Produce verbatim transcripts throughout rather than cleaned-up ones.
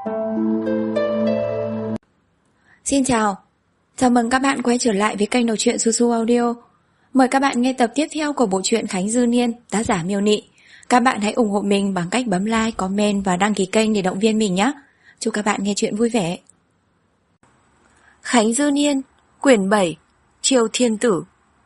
Xin chào, chào mừng các bạn quay trở lại với kênh đọc truyện Su Su Audio. Mời các bạn nghe tập tiếp theo của bộ truyện Khánh Dư Niên, tác giả Miêu Nị. Các bạn hãy ủng hộ mình bằng cách bấm like, comment và đăng ký kênh để động viên mình nhé. Chúc các bạn nghe truyện vui vẻ. Khánh Dư Niên, quyển bảy, Triều Thiên Tử.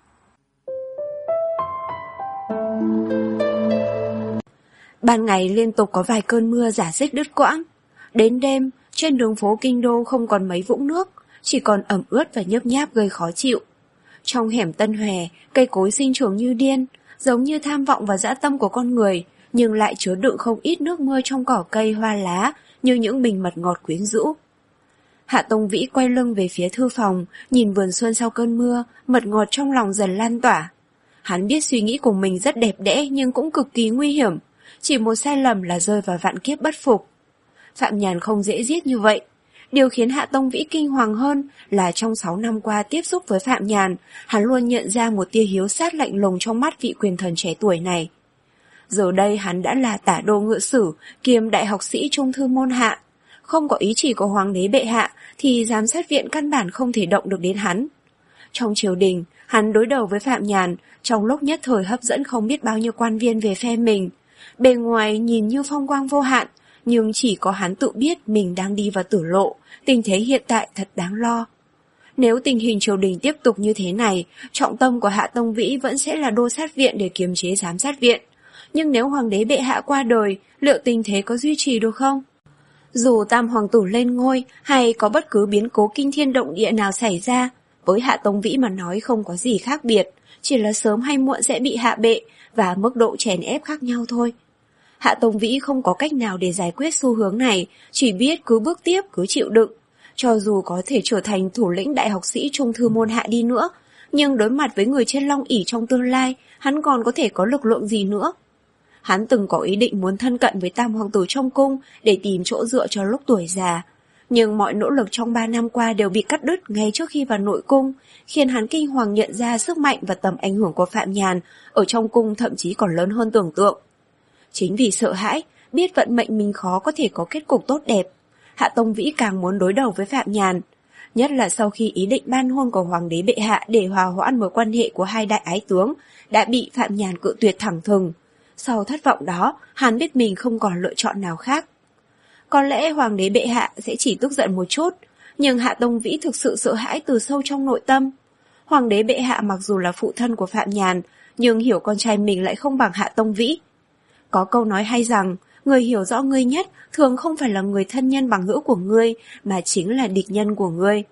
Ban ngày liên tục có vài cơn mưa rả rích đứt quãng. Đến đêm, trên đường phố Kinh Đô không còn mấy vũng nước, chỉ còn ẩm ướt và nhớp nháp gây khó chịu. Trong hẻm Tân Hòe, cây cối sinh trưởng như điên, giống như tham vọng và dã tâm của con người, nhưng lại chứa đựng không ít nước mưa trong cỏ cây hoa lá, như những bình mật ngọt quyến rũ. Hạ Tông Vĩ quay lưng về phía thư phòng, nhìn vườn xuân sau cơn mưa, mật ngọt trong lòng dần lan tỏa. Hắn biết suy nghĩ của mình rất đẹp đẽ nhưng cũng cực kỳ nguy hiểm, chỉ một sai lầm là rơi vào vạn kiếp bất phục. Phạm Nhàn không dễ giết như vậy. Điều khiến Hạ Tông Vĩ kinh hoàng hơn là trong sáu năm qua tiếp xúc với Phạm Nhàn, hắn luôn nhận ra một tia hiếu sát lạnh lùng trong mắt vị quyền thần trẻ tuổi này. Giờ đây hắn đã là tả đô ngự sử, kiêm đại học sĩ trung thư môn hạ. Không có ý chỉ của hoàng đế bệ hạ thì giám sát viện căn bản không thể động được đến hắn. Trong triều đình, hắn đối đầu với Phạm Nhàn, trong lúc nhất thời hấp dẫn không biết bao nhiêu quan viên về phe mình. Bề ngoài nhìn như phong quang vô hạn, nhưng chỉ có hắn tự biết mình đang đi vào tử lộ, tình thế hiện tại thật đáng lo. Nếu tình hình triều đình tiếp tục như thế này, trọng tâm của Hạ Tông Vĩ vẫn sẽ là đô sát viện để kiềm chế giám sát viện. Nhưng nếu hoàng đế bệ hạ qua đời, liệu tình thế có duy trì được không? Dù tam hoàng tử lên ngôi hay có bất cứ biến cố kinh thiên động địa nào xảy ra, với Hạ Tông Vĩ mà nói không có gì khác biệt, chỉ là sớm hay muộn sẽ bị hạ bệ và mức độ chèn ép khác nhau thôi. Hạ Tông Vĩ không có cách nào để giải quyết xu hướng này, chỉ biết cứ bước tiếp, cứ chịu đựng. Cho dù có thể trở thành thủ lĩnh đại học sĩ trung thư môn hạ đi nữa, nhưng đối mặt với người trên long ỷ trong tương lai, hắn còn có thể có lực lượng gì nữa. Hắn từng có ý định muốn thân cận với tam hoàng tử trong cung để tìm chỗ dựa cho lúc tuổi già. Nhưng mọi nỗ lực trong ba năm qua đều bị cắt đứt ngay trước khi vào nội cung, khiến hắn kinh hoàng nhận ra sức mạnh và tầm ảnh hưởng của Phạm Nhàn ở trong cung thậm chí còn lớn hơn tưởng tượng. Chính vì sợ hãi, biết vận mệnh mình khó có thể có kết cục tốt đẹp, Hạ Tông Vĩ càng muốn đối đầu với Phạm Nhàn. Nhất là sau khi ý định ban hôn của hoàng đế bệ hạ để hòa hoãn mối quan hệ của hai đại ái tướng đã bị Phạm Nhàn cự tuyệt thẳng thừng. Sau thất vọng đó, hắn biết mình không còn lựa chọn nào khác. Có lẽ hoàng đế bệ hạ sẽ chỉ tức giận một chút, nhưng Hạ Tông Vĩ thực sự sợ hãi từ sâu trong nội tâm. Hoàng đế bệ hạ mặc dù là phụ thân của Phạm Nhàn, nhưng hiểu con trai mình lại không bằng Hạ Tông Vĩ. Có câu nói hay rằng, người hiểu rõ ngươi nhất thường không phải là người thân nhân bằng hữu của ngươi, mà chính là địch nhân của ngươi.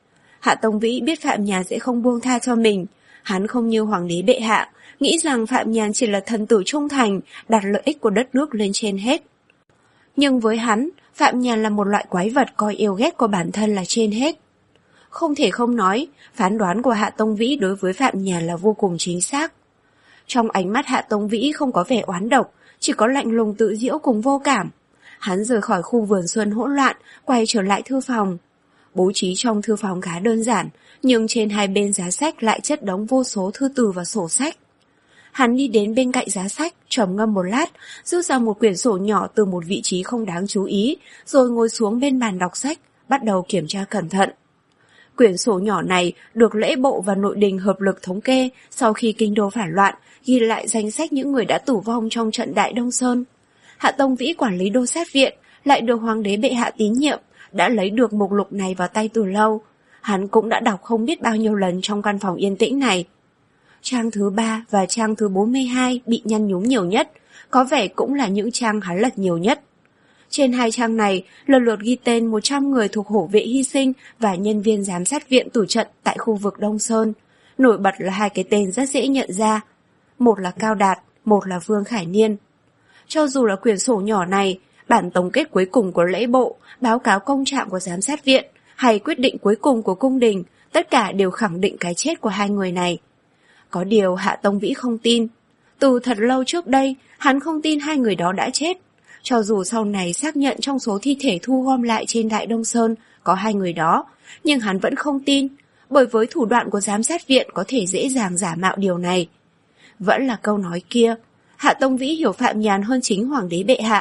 Hạ Tông Vĩ biết Phạm Nhàn sẽ không buông tha cho mình. Hắn không như hoàng đế bệ hạ, nghĩ rằng Phạm Nhàn chỉ là thần tử trung thành, đặt lợi ích của đất nước lên trên hết. Nhưng với hắn, Phạm Nhàn là một loại quái vật coi yêu ghét của bản thân là trên hết. Không thể không nói, phán đoán của Hạ Tông Vĩ đối với Phạm Nhàn là vô cùng chính xác. Trong ánh mắt Hạ Tông Vĩ không có vẻ oán độc, chỉ có lạnh lùng tự giễu cùng vô cảm. Hắn rời khỏi khu vườn xuân hỗn loạn, quay trở lại thư phòng. Bố trí trong thư phòng khá đơn giản, nhưng trên hai bên giá sách lại chất đống vô số thư từ và sổ sách. Hắn đi đến bên cạnh giá sách, trầm ngâm một lát, rút ra một quyển sổ nhỏ từ một vị trí không đáng chú ý, rồi ngồi xuống bên bàn đọc sách, bắt đầu kiểm tra cẩn thận. Quyển sổ nhỏ này được lễ bộ và nội đình hợp lực thống kê sau khi kinh đô phản loạn, ghi lại danh sách những người đã tử vong trong trận Đại Đông Sơn. Hạ Tông Vĩ quản lý đô sát viện, lại được hoàng đế bệ hạ tín nhiệm, đã lấy được mục lục này vào tay từ lâu. Hắn cũng đã đọc không biết bao nhiêu lần trong căn phòng yên tĩnh này. Trang thứ ba và trang thứ bốn mươi hai bị nhăn nhúm nhiều nhất, có vẻ cũng là những trang hắn lật nhiều nhất. Trên hai trang này, lần lượt ghi tên một trăm người thuộc hổ vệ hy sinh và nhân viên giám sát viện tử trận tại khu vực Đông Sơn. Nổi bật là hai cái tên rất dễ nhận ra. Một là Cao Đạt, một là Vương Khải Niên. Cho dù là quyển sổ nhỏ này, bản tổng kết cuối cùng của lễ bộ, báo cáo công trạng của giám sát viện, hay quyết định cuối cùng của cung đình, tất cả đều khẳng định cái chết của hai người này. Có điều Hạ Tông Vĩ không tin. Từ thật lâu trước đây, hắn không tin hai người đó đã chết. Cho dù sau này xác nhận trong số thi thể thu gom lại trên Đại Đông Sơn có hai người đó, nhưng hắn vẫn không tin, bởi với thủ đoạn của giám sát viện có thể dễ dàng giả mạo điều này. Vẫn là câu nói kia, Hạ Tông Vĩ hiểu Phạm Nhàn hơn chính hoàng đế bệ hạ,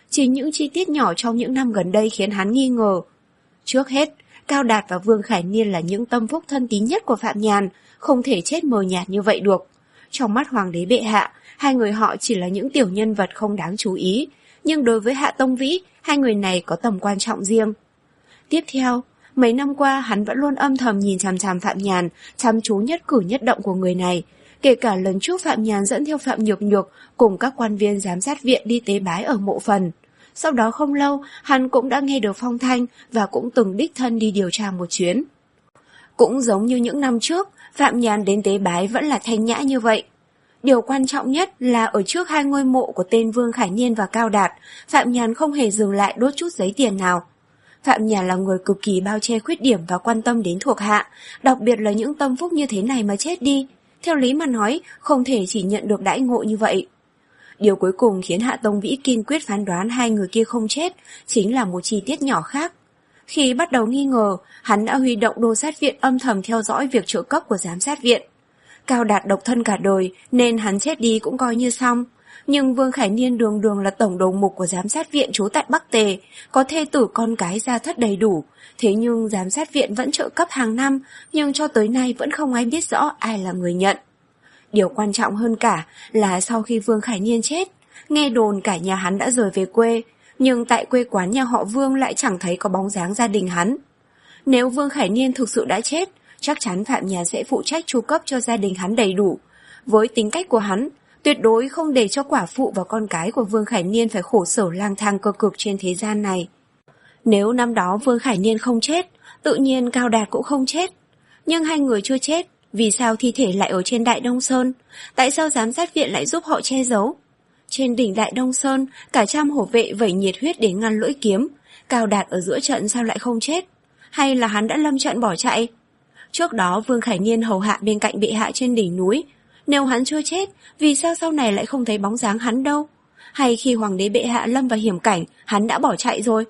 Chỉ những chi tiết nhỏ trong những năm gần đây khiến hắn nghi ngờ. Trước hết, Cao Đạt và Vương Khải Niên là những tâm phúc thân tín nhất của Phạm Nhàn, không thể chết mờ nhạt như vậy được. Trong mắt Hoàng đế bệ hạ, hai người họ chỉ là những tiểu nhân vật không đáng chú ý, nhưng đối với Hạ Tông Vĩ, hai người này có tầm quan trọng riêng. Tiếp theo, mấy năm qua hắn vẫn luôn âm thầm nhìn chằm chằm Phạm Nhàn, chăm chú nhất cử nhất động của người này. Kể cả lần trước Phạm Nhàn dẫn theo Phạm Nhược Nhược cùng các quan viên giám sát viện đi tế bái ở mộ phần. Sau đó không lâu, hắn cũng đã nghe được phong thanh và cũng từng đích thân đi điều tra một chuyến. Cũng giống như những năm trước, Phạm Nhàn đến tế bái vẫn là thanh nhã như vậy. Điều quan trọng nhất là ở trước hai ngôi mộ của tên Vương Khải Niên và Cao Đạt, Phạm Nhàn không hề dừng lại đốt chút giấy tiền nào. Phạm Nhàn là người cực kỳ bao che khuyết điểm và quan tâm đến thuộc hạ, đặc biệt là những tâm phúc như thế này mà chết đi. Theo lý mà nói, không thể chỉ nhận được đãi ngộ như vậy. Điều cuối cùng khiến Hạ Tông Vĩ kiên quyết phán đoán hai người kia không chết chính là một chi tiết nhỏ khác. Khi bắt đầu nghi ngờ, hắn đã huy động đô sát viện âm thầm theo dõi việc trợ cấp của giám sát viện. Cao Đạt độc thân cả đời nên hắn chết đi cũng coi như xong. Nhưng Vương Khải Niên đường đường là tổng đầu mục của giám sát viện trú tại Bắc Tề, có thê tử con cái gia thất đầy đủ. Thế nhưng giám sát viện vẫn trợ cấp hàng năm, nhưng cho tới nay vẫn không ai biết rõ ai là người nhận. Điều quan trọng hơn cả là sau khi Vương Khải Niên chết, nghe đồn cả nhà hắn đã rời về quê, nhưng tại quê quán nhà họ Vương lại chẳng thấy có bóng dáng gia đình hắn. Nếu Vương Khải Niên thực sự đã chết, chắc chắn Phạm Nhàn sẽ phụ trách chu cấp cho gia đình hắn đầy đủ. Với tính cách của hắn, tuyệt đối không để cho quả phụ và con cái của Vương Khải Niên phải khổ sở lang thang cơ cực trên thế gian này. Nếu năm đó Vương Khải Niên không chết, tự nhiên Cao Đạt cũng không chết. Nhưng hai người chưa chết, vì sao thi thể lại ở trên Đại Đông Sơn? Tại sao giám sát viện lại giúp họ che giấu? Trên đỉnh Đại Đông Sơn, cả trăm hổ vệ vẩy nhiệt huyết để ngăn lưỡi kiếm. Cao Đạt ở giữa trận sao lại không chết? Hay là hắn đã lâm trận bỏ chạy? Trước đó Vương Khải Niên hầu hạ bên cạnh bệ hạ trên đỉnh núi. Nếu hắn chưa chết, vì sao sau này lại không thấy bóng dáng hắn đâu? Hay khi hoàng đế bệ hạ lâm vào hiểm cảnh, hắn đã bỏ chạy rồi?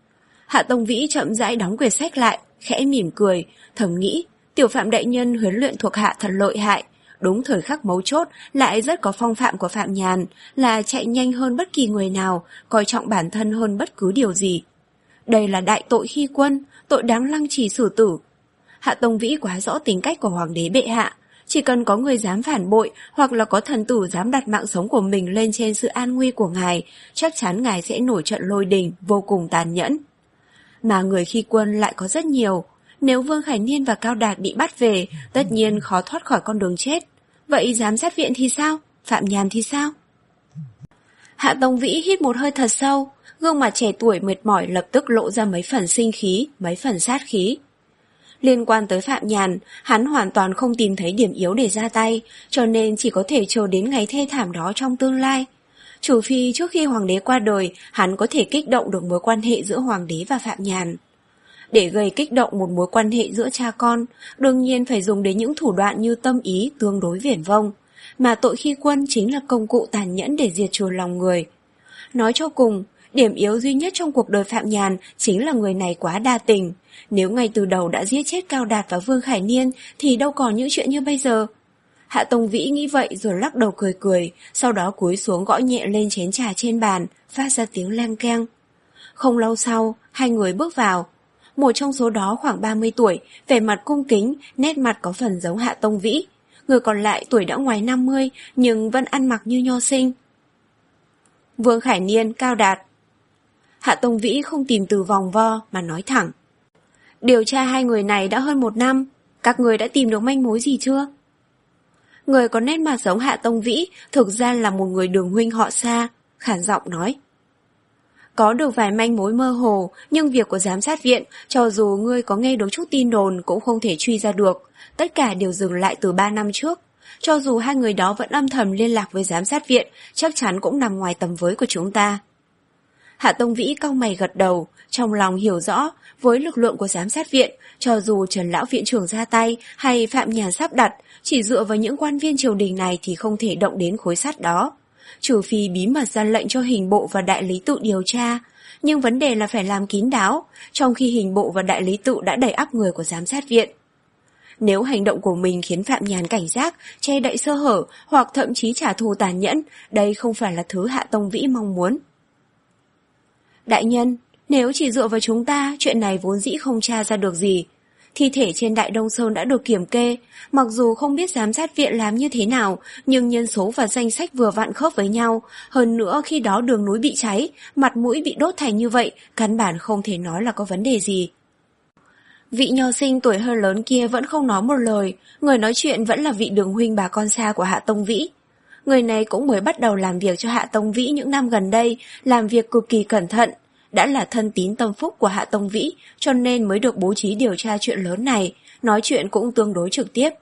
Hạ Tông Vĩ chậm rãi đóng quyển sách lại, khẽ mỉm cười, thầm nghĩ, tiểu Phạm đại nhân huấn luyện thuộc hạ thật lợi hại. Đúng thời khắc mấu chốt lại rất có phong phạm của Phạm Nhàn, là chạy nhanh hơn bất kỳ người nào, coi trọng bản thân hơn bất cứ điều gì. Đây là đại tội khi quân, tội đáng lăng trì xử tử. Hạ Tông Vĩ quá rõ tính cách của hoàng đế bệ hạ, chỉ cần có người dám phản bội hoặc là có thần tử dám đặt mạng sống của mình lên trên sự an nguy của ngài, chắc chắn ngài sẽ nổi trận lôi đình vô cùng tàn nhẫn. Mà người khi quân lại có rất nhiều. Nếu Vương Khải Niên và Cao Đạt bị bắt về, tất nhiên khó thoát khỏi con đường chết. Vậy giám sát viện thì sao? Phạm Nhàn thì sao? Hạ Tông Vĩ hít một hơi thật sâu, gương mặt trẻ tuổi mệt mỏi lập tức lộ ra mấy phần sinh khí, mấy phần sát khí. Liên quan tới Phạm Nhàn, hắn hoàn toàn không tìm thấy điểm yếu để ra tay, cho nên chỉ có thể chờ đến ngày thê thảm đó trong tương lai. Trừ phi trước khi hoàng đế qua đời, hắn có thể kích động được mối quan hệ giữa hoàng đế và Phạm Nhàn. Để gây kích động một mối quan hệ giữa cha con, đương nhiên phải dùng đến những thủ đoạn như tâm ý tương đối viển vông, mà tội khi quân chính là công cụ tàn nhẫn để diệt trừ lòng người. Nói cho cùng, điểm yếu duy nhất trong cuộc đời Phạm Nhàn chính là người này quá đa tình. Nếu ngay từ đầu đã giết chết Cao Đạt và Vương Khải Niên thì đâu còn những chuyện như bây giờ. Hạ Tông Vĩ nghĩ vậy rồi lắc đầu cười cười, sau đó cúi xuống gõ nhẹ lên chén trà trên bàn, phát ra tiếng leng keng. Không lâu sau, hai người bước vào. Một trong số đó khoảng ba mươi tuổi, vẻ mặt cung kính, nét mặt có phần giống Hạ Tông Vĩ. Người còn lại tuổi đã ngoài năm mươi nhưng vẫn ăn mặc như nho sinh. Vương Khải Niên, Cao Đạt. Hạ Tông Vĩ không tìm từ vòng vo mà nói thẳng. Điều tra hai người này đã hơn một năm, các người đã tìm được manh mối gì chưa? Người có nét mặt giống Hạ Tông Vĩ thực ra là một người đường huynh họ Sa, khản giọng nói. Có được vài manh mối mơ hồ, nhưng việc của giám sát viện, cho dù ngươi có nghe được chút tin đồn cũng không thể truy ra được, tất cả đều dừng lại từ ba năm trước. Cho dù hai người đó vẫn âm thầm liên lạc với giám sát viện, chắc chắn cũng nằm ngoài tầm với của chúng ta. Hạ Tông Vĩ cau mày gật đầu, trong lòng hiểu rõ, với lực lượng của giám sát viện, cho dù Trần Lão Viện trưởng ra tay hay Phạm Nhàn sắp đặt, chỉ dựa vào những quan viên triều đình này thì không thể động đến khối sắt đó. Trừ phi bí mật ra lệnh cho hình bộ và đại lý tự điều tra, nhưng vấn đề là phải làm kín đáo, trong khi hình bộ và đại lý tự đã đẩy ắp người của giám sát viện. Nếu hành động của mình khiến Phạm Nhàn cảnh giác, che đậy sơ hở hoặc thậm chí trả thù tàn nhẫn, đây không phải là thứ Hạ Tông Vĩ mong muốn. Đại nhân, nếu chỉ dựa vào chúng ta, chuyện này vốn dĩ không tra ra được gì. Thi thể trên Đại Đông Sơn đã được kiểm kê, mặc dù không biết giám sát viện làm như thế nào, nhưng nhân số và danh sách vừa vặn khớp với nhau. Hơn nữa khi đó đường núi bị cháy, mặt mũi bị đốt thành như vậy, căn bản không thể nói là có vấn đề gì. Vị nho sinh tuổi hơi lớn kia vẫn không nói một lời, người nói chuyện vẫn là vị đường huynh bà con xa của Hạ Tông Vĩ. Người này cũng mới bắt đầu làm việc cho Hạ Tông Vĩ những năm gần đây, làm việc cực kỳ cẩn thận. Đã là thân tín tâm phúc của Hạ Tông Vĩ, cho nên mới được bố trí điều tra chuyện lớn này, nói chuyện cũng tương đối trực tiếp.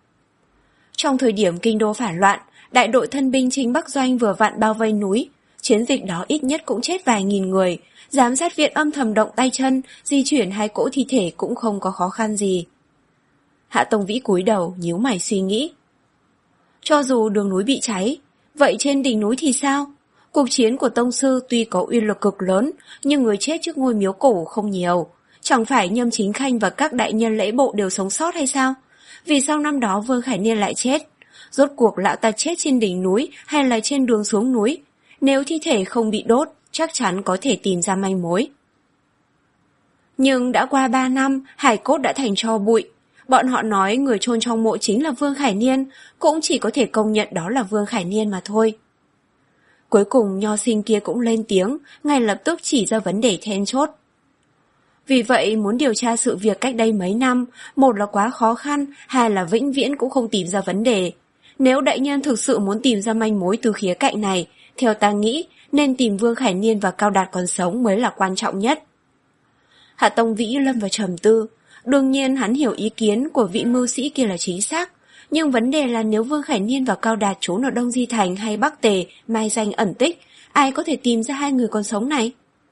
Trong thời điểm kinh đô phản loạn, đại đội thân binh Trinh Bắc Doanh vừa vặn bao vây núi. Chiến dịch đó ít nhất cũng chết vài nghìn người, giám sát viện âm thầm động tay chân, di chuyển hai cỗ thi thể cũng không có khó khăn gì. Hạ Tông Vĩ cúi đầu, nhíu mày suy nghĩ. Cho dù đường núi bị cháy, vậy trên đỉnh núi thì sao? Cuộc chiến của Tông Sư tuy có uy lực cực lớn, nhưng người chết trước ngôi miếu cổ không nhiều. Chẳng phải Nhâm Chính Khanh và các đại nhân lễ bộ đều sống sót hay sao? Vì sao năm đó Vương Khải Niên lại chết? Rốt cuộc lão ta chết trên đỉnh núi hay là trên đường xuống núi? Nếu thi thể không bị đốt, chắc chắn có thể tìm ra manh mối. Nhưng đã qua ba năm, hài cốt đã thành tro bụi. Bọn họ nói người chôn trong mộ chính là Vương Khải Niên, cũng chỉ có thể công nhận đó là Vương Khải Niên mà thôi. Cuối cùng nho sinh kia cũng lên tiếng, ngay lập tức chỉ ra vấn đề then chốt. Vì vậy muốn điều tra sự việc cách đây mấy năm, một là quá khó khăn, hai là vĩnh viễn cũng không tìm ra vấn đề. Nếu đại nhân thực sự muốn tìm ra manh mối từ khía cạnh này, theo ta nghĩ nên tìm Vương Khải Niên và Cao Đạt còn sống mới là quan trọng nhất. Hạ Tông Vĩ lâm vào trầm tư. Đương nhiên hắn hiểu ý kiến của vị mưu sĩ kia là chính xác, nhưng vấn đề là nếu Vương Khải Niên và Cao Đạt trốn ở Đông Di Thành hay Bắc Tề, mai danh ẩn tích, ai có thể tìm ra hai người còn sống này?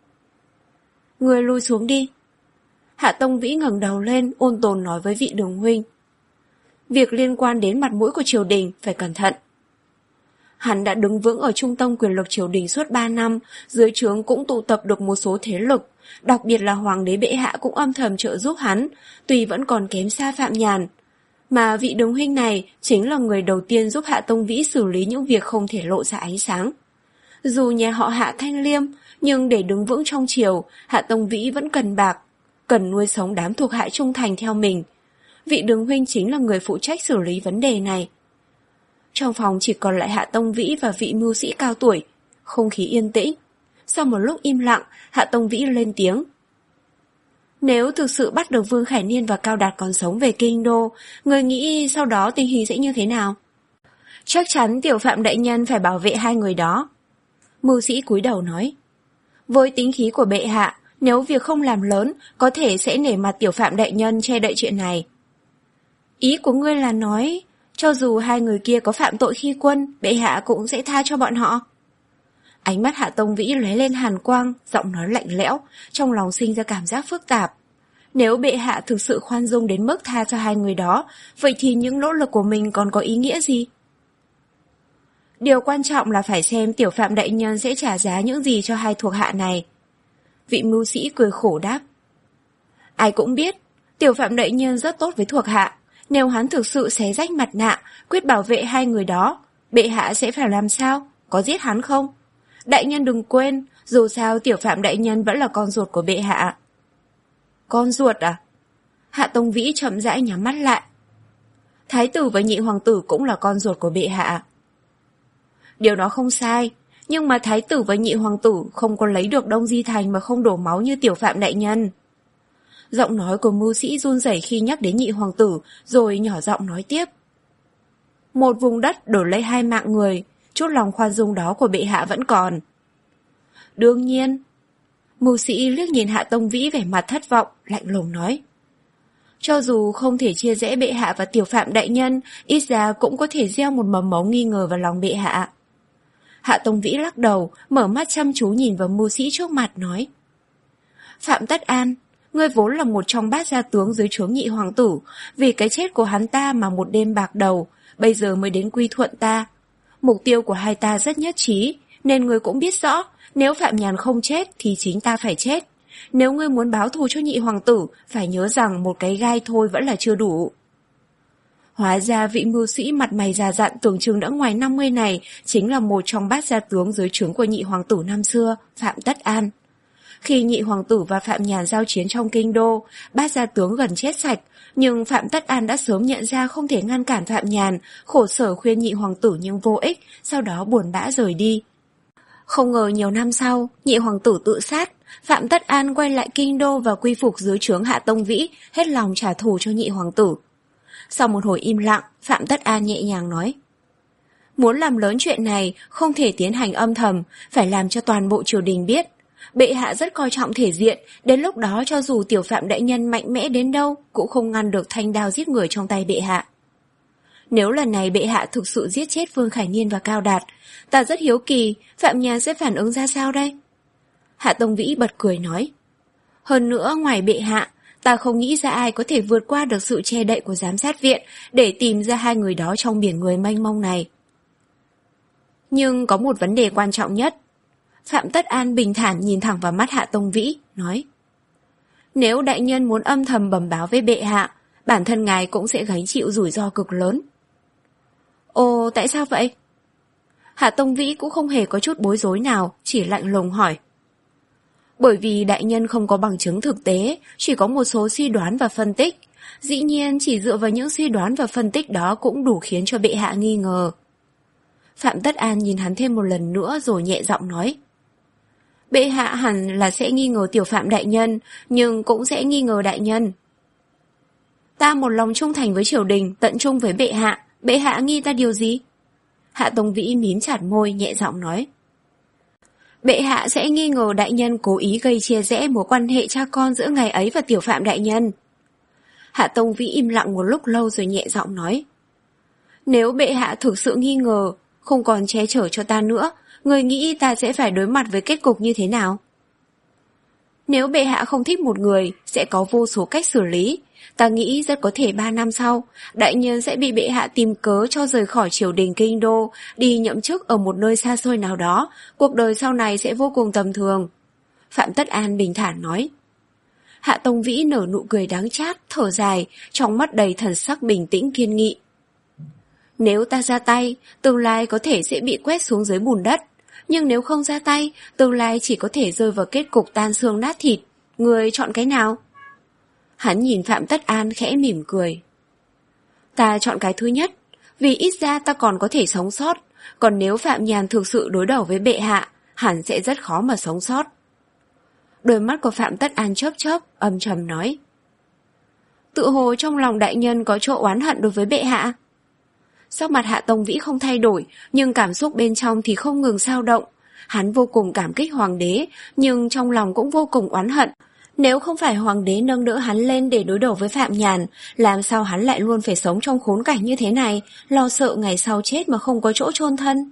Người lui xuống đi. Hạ Tông Vĩ ngẩng đầu lên, ôn tồn nói với vị đường huynh. Việc liên quan đến mặt mũi của triều đình phải cẩn thận. Hắn đã đứng vững ở trung tâm quyền lực triều đình suốt ba năm, dưới trướng cũng tụ tập được một số thế lực, đặc biệt là Hoàng đế bệ hạ cũng âm thầm trợ giúp hắn, tuy vẫn còn kém xa Phạm Nhàn. Mà vị đường huynh này chính là người đầu tiên giúp Hạ Tông Vĩ xử lý những việc không thể lộ ra ánh sáng. Dù nhà họ Hạ thanh liêm, nhưng để đứng vững trong triều, Hạ Tông Vĩ vẫn cần bạc, cần nuôi sống đám thuộc hạ trung thành theo mình. Vị đường huynh chính là người phụ trách xử lý vấn đề này. Trong phòng chỉ còn lại Hạ Tông Vĩ và vị mưu sĩ cao tuổi, không khí yên tĩnh. Sau một lúc im lặng, Hạ Tông Vĩ lên tiếng. Nếu thực sự bắt được Vương Khải Niên và Cao Đạt còn sống về kinh đô, người nghĩ sau đó tình hình sẽ như thế nào? Chắc chắn tiểu phạm đại nhân phải bảo vệ hai người đó. Mưu sĩ cúi đầu nói. Với tính khí của bệ hạ, nếu việc không làm lớn, có thể sẽ nể mặt tiểu phạm đại nhân che đậy chuyện này. Ý của ngươi là nói, cho dù hai người kia có phạm tội khi quân, bệ hạ cũng sẽ tha cho bọn họ. Ánh mắt Hạ Tông Vĩ lóe lên hàn quang, giọng nói lạnh lẽo, trong lòng sinh ra cảm giác phức tạp. Nếu bệ hạ thực sự khoan dung đến mức tha cho hai người đó, vậy thì những nỗ lực của mình còn có ý nghĩa gì? Điều quan trọng là phải xem tiểu phạm đại nhân sẽ trả giá những gì cho hai thuộc hạ này. Vị mưu sĩ cười khổ đáp. Ai cũng biết, tiểu phạm đại nhân rất tốt với thuộc hạ. Nếu hắn thực sự xé rách mặt nạ, quyết bảo vệ hai người đó, bệ hạ sẽ phải làm sao? Có giết hắn không? Đại nhân đừng quên, dù sao tiểu phạm đại nhân vẫn là con ruột của bệ hạ. Con ruột à? Hạ Tông Vĩ chậm rãi nhắm mắt lại. Thái tử và nhị hoàng tử cũng là con ruột của bệ hạ. Điều đó không sai, nhưng mà thái tử và nhị hoàng tử không có lấy được Đông Di Thành mà không đổ máu như tiểu phạm đại nhân. Giọng nói của mưu sĩ run rẩy khi nhắc đến nhị hoàng tử, rồi nhỏ giọng nói tiếp. Một vùng đất đổi lấy hai mạng người, chút lòng khoan dung đó của bệ hạ vẫn còn. Đương nhiên. Mưu sĩ liếc nhìn Hạ Tông Vĩ vẻ mặt thất vọng, lạnh lùng nói. Cho dù không thể chia rẽ bệ hạ và tiểu phạm đại nhân, ít ra cũng có thể gieo một mầm mống nghi ngờ vào lòng bệ hạ. Hạ Tông Vĩ lắc đầu, mở mắt chăm chú nhìn vào mưu sĩ trước mặt nói. Phạm Tất An, ngươi vốn là một trong bát gia tướng dưới trướng nhị hoàng tử, vì cái chết của hắn ta mà một đêm bạc đầu, bây giờ mới đến quy thuận ta. Mục tiêu của hai ta rất nhất trí, nên ngươi cũng biết rõ, nếu Phạm Nhàn không chết thì chính ta phải chết. Nếu ngươi muốn báo thù cho nhị hoàng tử, phải nhớ rằng một cái gai thôi vẫn là chưa đủ. Hóa ra vị mưu sĩ mặt mày già dặn tưởng chừng đã ngoài năm mươi này chính là một trong bát gia tướng dưới trướng của nhị hoàng tử năm xưa, Phạm Tất An. Khi nhị hoàng tử và Phạm Nhàn giao chiến trong kinh đô, bát gia tướng gần chết sạch, nhưng Phạm Tất An đã sớm nhận ra không thể ngăn cản Phạm Nhàn, khổ sở khuyên nhị hoàng tử nhưng vô ích, sau đó buồn bã rời đi. Không ngờ nhiều năm sau, nhị hoàng tử tự sát, Phạm Tất An quay lại kinh đô và quy phục dưới trướng Hạ Tông Vĩ, hết lòng trả thù cho nhị hoàng tử. Sau một hồi im lặng, Phạm Tất An nhẹ nhàng nói: muốn làm lớn chuyện này, không thể tiến hành âm thầm, phải làm cho toàn bộ triều đình biết. Bệ hạ rất coi trọng thể diện, đến lúc đó cho dù tiểu Phạm đại nhân mạnh mẽ đến đâu, cũng không ngăn được thanh đao giết người trong tay bệ hạ. Nếu lần này bệ hạ thực sự giết chết Vương Khải Niên và Cao Đạt, ta rất hiếu kỳ, Phạm Nhàn sẽ phản ứng ra sao đây? Hạ Tông Vĩ bật cười nói: hơn nữa, ngoài bệ hạ, ta không nghĩ ra ai có thể vượt qua được sự che đậy của giám sát viện để tìm ra hai người đó trong biển người mênh mông này. Nhưng có một vấn đề quan trọng nhất. Phạm Tất An bình thản nhìn thẳng vào mắt Hạ Tông Vĩ, nói: nếu đại nhân muốn âm thầm bẩm báo với bệ hạ, bản thân ngài cũng sẽ gánh chịu rủi ro cực lớn. Ồ, tại sao vậy? Hạ Tông Vĩ cũng không hề có chút bối rối nào, chỉ lạnh lùng hỏi. Bởi vì đại nhân không có bằng chứng thực tế, chỉ có một số suy đoán và phân tích. Dĩ nhiên chỉ dựa vào những suy đoán và phân tích đó cũng đủ khiến cho bệ hạ nghi ngờ. Phạm Tất An nhìn hắn thêm một lần nữa rồi nhẹ giọng nói: bệ hạ hẳn là sẽ nghi ngờ tiểu Phạm đại nhân, nhưng cũng sẽ nghi ngờ đại nhân. Ta một lòng trung thành với triều đình, tận trung với bệ hạ, bệ hạ nghi ta điều gì? Hạ Tông Vĩ mím chặt môi, nhẹ giọng nói: bệ hạ sẽ nghi ngờ đại nhân cố ý gây chia rẽ mối quan hệ cha con giữa ngài ấy và tiểu Phạm đại nhân. Hạ Tông Vĩ im lặng một lúc lâu rồi nhẹ giọng nói: nếu bệ hạ thực sự nghi ngờ, không còn che chở cho ta nữa, người nghĩ ta sẽ phải đối mặt với kết cục như thế nào? Nếu bệ hạ không thích một người, sẽ có vô số cách xử lý. Ta nghĩ rất có thể ba năm sau, đại nhân sẽ bị bệ hạ tìm cớ cho rời khỏi triều đình kinh đô, đi nhậm chức ở một nơi xa xôi nào đó, cuộc đời sau này sẽ vô cùng tầm thường. Phạm Tất An bình thản nói. Hạ Tông Vĩ nở nụ cười đáng chát, thở dài, trong mắt đầy thần sắc bình tĩnh kiên nghị. Nếu ta ra tay, tương lai có thể sẽ bị quét xuống dưới bùn đất. Nhưng nếu không ra tay, tương lai chỉ có thể rơi vào kết cục tan xương nát thịt. Người chọn cái nào? Hắn nhìn Phạm Tất An khẽ mỉm cười. Ta chọn cái thứ nhất, vì ít ra ta còn có thể sống sót. Còn nếu Phạm Nhàn thực sự đối đầu với bệ hạ, hẳn sẽ rất khó mà sống sót. Đôi mắt của Phạm Tất An chớp chớp, âm trầm nói. Tự hồ trong lòng đại nhân có chỗ oán hận đối với bệ hạ. Sắc mặt Hạ Tông Vĩ không thay đổi, nhưng cảm xúc bên trong thì không ngừng xao động. Hắn vô cùng cảm kích hoàng đế, nhưng trong lòng cũng vô cùng oán hận. Nếu không phải hoàng đế nâng đỡ hắn lên để đối đầu với Phạm Nhàn, làm sao hắn lại luôn phải sống trong khốn cảnh như thế này, lo sợ ngày sau chết mà không có chỗ chôn thân.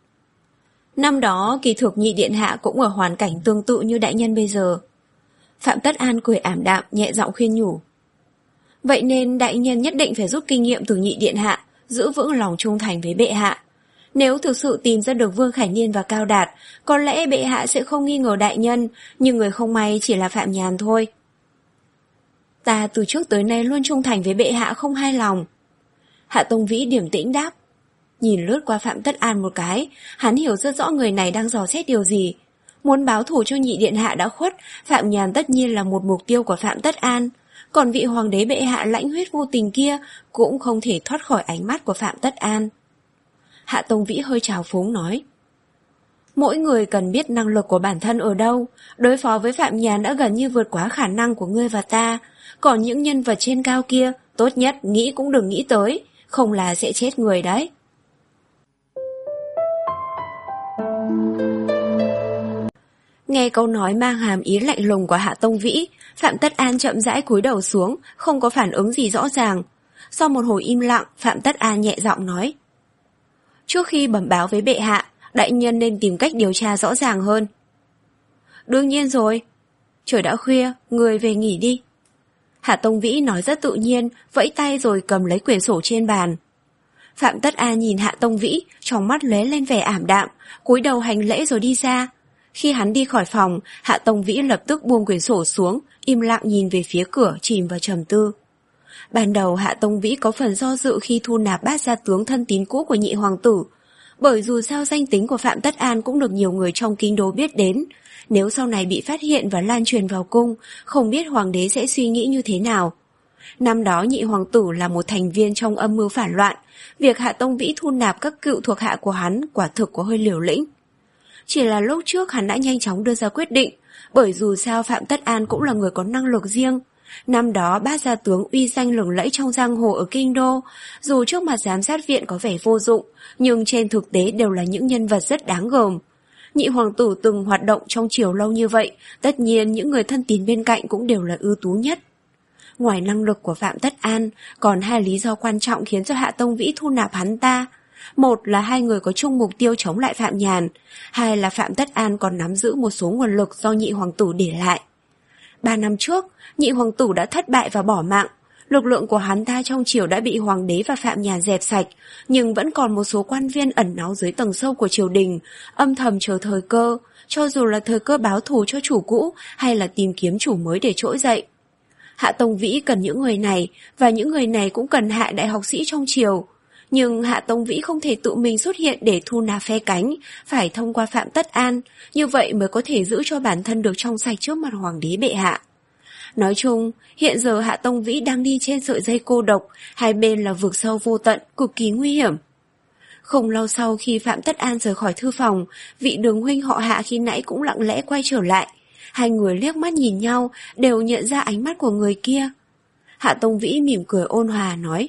Năm đó kỳ thực nhị điện hạ cũng ở hoàn cảnh tương tự như đại nhân bây giờ. Phạm Tất An cười ảm đạm, nhẹ giọng khuyên nhủ. Vậy nên đại nhân nhất định phải rút kinh nghiệm từ nhị điện hạ, giữ vững lòng trung thành với bệ hạ. Nếu thực sự tìm ra được Vương Khải Niên và Cao Đạt, có lẽ bệ hạ sẽ không nghi ngờ đại nhân, nhưng người không may chỉ là Phạm Nhàn thôi. Ta từ trước tới nay luôn trung thành với bệ hạ không hai lòng. Hạ Tông Vĩ điềm tĩnh đáp. Nhìn lướt qua Phạm Tất An một cái, hắn hiểu rất rõ người này đang dò xét điều gì. Muốn báo thù cho nhị điện hạ đã khuất, Phạm Nhàn tất nhiên là một mục tiêu của Phạm Tất An. Còn vị hoàng đế bệ hạ lãnh huyết vô tình kia cũng không thể thoát khỏi ánh mắt của Phạm Tất An. Hạ Tông Vĩ hơi trào phúng nói. Mỗi người cần biết năng lực của bản thân ở đâu, đối phó với Phạm Nhàn đã gần như vượt quá khả năng của ngươi và ta. Còn những nhân vật trên cao kia, tốt nhất nghĩ cũng đừng nghĩ tới, không là sẽ chết người đấy. Nghe câu nói mang hàm ý lạnh lùng của Hạ Tông Vĩ, Phạm Tất An chậm rãi cúi đầu xuống, không có phản ứng gì rõ ràng. Sau một hồi im lặng, Phạm Tất An nhẹ giọng nói. Trước khi bẩm báo với bệ hạ, đại nhân nên tìm cách điều tra rõ ràng hơn. Đương nhiên rồi. Trời đã khuya, người về nghỉ đi. Hạ Tông Vĩ nói rất tự nhiên, vẫy tay rồi cầm lấy quyển sổ trên bàn. Phạm Tất An nhìn Hạ Tông Vĩ, trong mắt lóe lên vẻ ảm đạm, cúi đầu hành lễ rồi đi ra. Khi hắn đi khỏi phòng, Hạ Tông Vĩ lập tức buông quyển sổ xuống, im lặng nhìn về phía cửa, chìm vào trầm tư. Ban đầu Hạ Tông Vĩ có phần do dự khi thu nạp bát gia tướng thân tín cũ của nhị hoàng tử. Bởi dù sao danh tính của Phạm Tất An cũng được nhiều người trong kinh đô biết đến. Nếu sau này bị phát hiện và lan truyền vào cung, không biết hoàng đế sẽ suy nghĩ như thế nào. Năm đó nhị hoàng tử là một thành viên trong âm mưu phản loạn, việc Hạ Tông Vĩ thu nạp các cựu thuộc hạ của hắn quả thực có hơi liều lĩnh. Chỉ là lúc trước hắn đã nhanh chóng đưa ra quyết định, bởi dù sao Phạm Tất An cũng là người có năng lực riêng. Năm đó bát gia tướng uy danh lừng lẫy trong giang hồ ở kinh đô, dù trước mặt giám sát viện có vẻ vô dụng, nhưng trên thực tế đều là những nhân vật rất đáng gờm. Nhị hoàng tử từng hoạt động trong triều lâu như vậy, tất nhiên những người thân tín bên cạnh cũng đều là ưu tú nhất. Ngoài năng lực của Phạm Tất An, còn hai lý do quan trọng khiến cho Hạ Tông Vĩ thu nạp hắn ta. Một là hai người có chung mục tiêu chống lại Phạm Nhàn, hai là Phạm Tất An còn nắm giữ một số nguồn lực do nhị hoàng tử để lại. Ba năm trước, nhị hoàng tử đã thất bại và bỏ mạng. Lực lượng của hắn ta trong triều đã bị hoàng đế và Phạm Nhàn dẹp sạch, nhưng vẫn còn một số quan viên ẩn náu dưới tầng sâu của triều đình, âm thầm chờ thời cơ, cho dù là thời cơ báo thù cho chủ cũ hay là tìm kiếm chủ mới để trỗi dậy. Hạ Tông Vĩ cần những người này, và những người này cũng cần hạ đại học sĩ trong triều. Nhưng Hạ Tông Vĩ không thể tự mình xuất hiện để thu nạp phe cánh, phải thông qua Phạm Tất An, như vậy mới có thể giữ cho bản thân được trong sạch trước mặt hoàng đế bệ hạ. Nói chung, hiện giờ Hạ Tông Vĩ đang đi trên sợi dây cô độc, hai bên là vực sâu vô tận, cực kỳ nguy hiểm. Không lâu sau khi Phạm Tất An rời khỏi thư phòng, vị đường huynh họ Hạ khi nãy cũng lặng lẽ quay trở lại. Hai người liếc mắt nhìn nhau, đều nhận ra ánh mắt của người kia. Hạ Tông Vĩ mỉm cười ôn hòa nói: